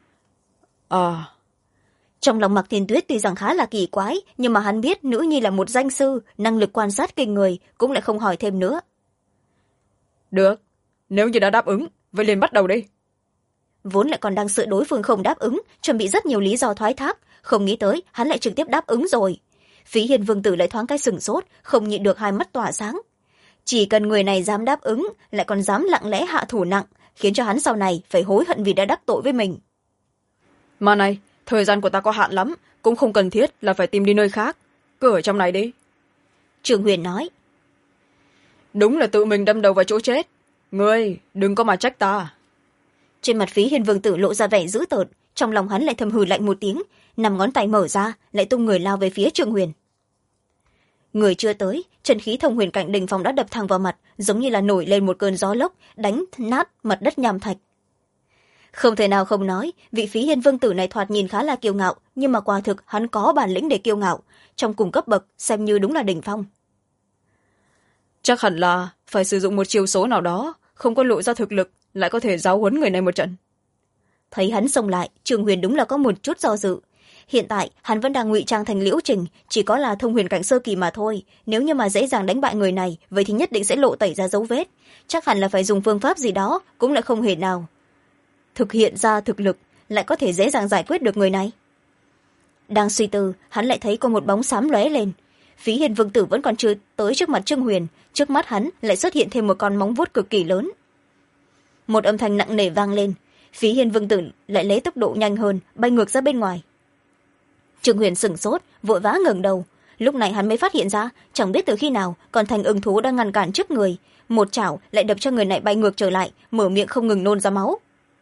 Speaker 1: Trong lòng Mạc Thiên Tuyết tuy rằng khá là kỳ quái, nhưng mà hắn biết nữ nhi là một danh sư, năng lực quan sát kinh người, cũng lại không hỏi thêm nữa.
Speaker 2: Được, nếu như đã đáp ứng, vậy liền bắt đầu đi.
Speaker 1: Vốn lại còn đang sợ đối phương không đáp ứng, chuẩn bị rất nhiều lý do thoái thác, không nghĩ tới hắn lại trực tiếp đáp ứng rồi. Phí Hiền Vương Tử lại thoáng cái sửng sốt, không nhịn được hai mắt tỏa sáng. Chỉ cần người này dám đáp ứng, lại còn dám lặng lẽ hạ thủ nặng, khiến cho hắn sau này phải hối hận vì đã đắc tội với mình.
Speaker 2: Mà này, thời gian của ta có hạn lắm, cũng không cần thiết là phải tìm đi nơi khác, cứ ở trong này đi.
Speaker 1: Trường Huyền nói.
Speaker 2: Đúng là tự mình đâm đầu vào chỗ chết, ngươi đừng có mà trách ta.
Speaker 1: Trên mặt Phí Hiền Vương Tử lộ ra vẻ dữ tợn, trong lòng hắn lại thầm hừ lạnh một tiếng, 5 ngón tay mở ra, lại tung người lao về phía Trường Huyền. Người chưa tới, chân khí thông huyền cảnh đỉnh phong đã đập thẳng vào mặt, giống như là nổi lên một cơn gió lốc, đánh nát mặt đất nham thạch. Không thể nào không nói, vị Phí Hiên Vương Tử này thoạt nhìn khá là kiêu ngạo, nhưng mà quả thực hắn có bản lĩnh để kiêu ngạo, trong cùng cấp bậc xem như đúng là đỉnh phong.
Speaker 2: Chắc hẳn là phải sử dụng một chiêu số nào đó, không có lộ ra thực lực, lại có thể giáo huấn người này một trận.
Speaker 1: Thấy hắn xông lại, Trường Huyền đúng là có một chút do dự. Hiện tại hắn vẫn đang ngụy trang thành Liễu Trình, chỉ có là thông huyền cảnh sơ kỳ mà thôi, nếu như mà dễ dàng đánh bại người này, vậy thì nhất định sẽ lộ tẩy ra dấu vết, chắc hẳn là phải dùng phương pháp gì đó, cũng lại không hề nào thực hiện ra thực lực, lại có thể dễ dàng giải quyết được người này. Đang suy tư, hắn lại thấy có một bóng xám lóe lên. Phí Hiền Vương Tử vẫn còn chưa tới trước mặt Trương Huyền, trước mắt hắn lại xuất hiện thêm một con móng vuốt cực kỳ lớn. Một âm thanh nặng nề vang lên, Phí Hiền Vương Tử lại lấy tốc độ nhanh hơn, bay ngược ra bên ngoài. Trương Huyền sửng sốt, vội vã ngẩng đầu, lúc này hắn mới phát hiện ra, chẳng biết từ khi nào còn thành ưng thú đang ngăn cản trước người, một chảo lại đập cho người này bay ngược trở lại, mở miệng không ngừng nôn ra máu.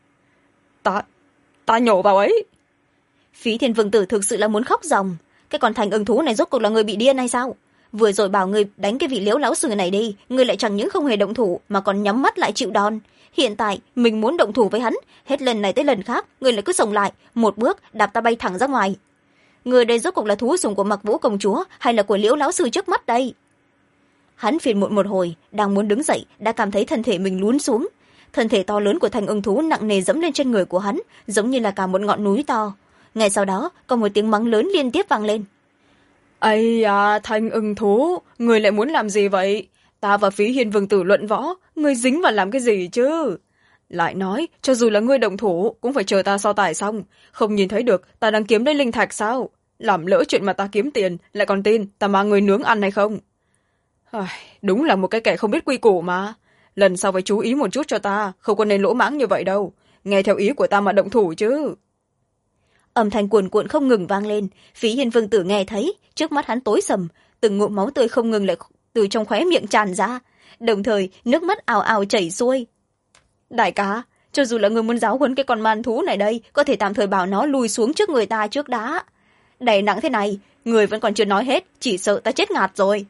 Speaker 2: Ta nhổ vào ấy.
Speaker 1: Phí Thiên Vương Tử thực sự là muốn khóc ròng, cái con thành ưng thú này rốt cuộc là người bị điên hay sao? Vừa rồi bảo người đánh cái vị Liễu lão sư này đi, người lại chẳng những không hề động thủ mà còn nhắm mắt lại chịu đòn. Hiện tại mình muốn động thủ với hắn, hết lần này tới lần khác người lại cứ xông lại, một bước đạp ta bay thẳng ra ngoài. Người đây rốt cuộc là thú sủng của Mặc Vũ công chúa hay là của Liễu lão sư trước mắt đây? Hắn phiền muộn một hồi, đang muốn đứng dậy đã cảm thấy thân thể mình lún xuống. Thân thể to lớn của thành ưng thú nặng nề dẫm lên trên người của hắn, giống như là cả một ngọn núi to. ngay sau đó có một tiếng mắng lớn liên tiếp vang lên.
Speaker 2: ây à, Thanh ưng thú, người lại muốn làm gì vậy? Ta và Phí Hiên vương tử luận võ, người dính vào làm cái gì chứ? Lại nói, cho dù là ngươi động thủ cũng phải chờ ta so tài xong, không nhìn thấy được ta đang kiếm lấy linh thạch sao? Làm lỡ chuyện mà ta kiếm tiền, lại còn tin ta mang người nướng ăn hay không? Đúng là một cái kẻ không biết quy củ mà. Lần sau phải chú ý một chút cho ta, không có nên lỗ mãng như vậy đâu. Nghe theo ý của ta mà động thủ chứ.
Speaker 1: Âm thanh cuồn cuộn không ngừng vang lên. Phí Hiên vương tử nghe thấy, trước mắt hắn tối sầm, từng ngụm máu tươi không ngừng lại từ trong khóe miệng tràn ra, đồng thời nước mắt ào ào chảy xuôi. Đại ca, cho dù là người muốn giáo huấn cái con man thú này đây, có thể tạm thời bảo nó lùi xuống trước người ta trước đã. Đè nặng thế này, người vẫn còn chưa nói hết, chỉ sợ ta chết ngạt rồi.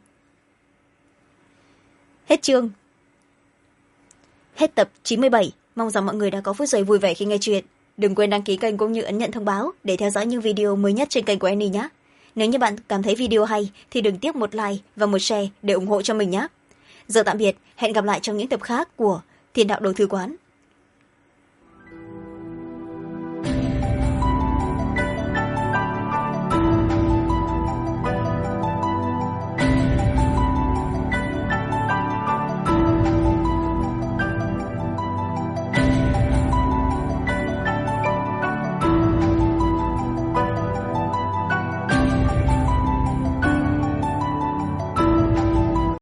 Speaker 1: Hết chương. Hết tập 97. Mong rằng mọi người đã có phút giây vui vẻ khi nghe chuyện. Đừng quên đăng ký kênh cũng như ấn nhận thông báo để theo dõi những video mới nhất trên kênh của Annie nhé. Nếu như bạn cảm thấy video hay thì đừng tiếc một like và một share để ủng hộ cho mình nhé. Giờ tạm biệt, hẹn gặp lại trong những tập khác của Thiên Đạo Đồ Thư Quán.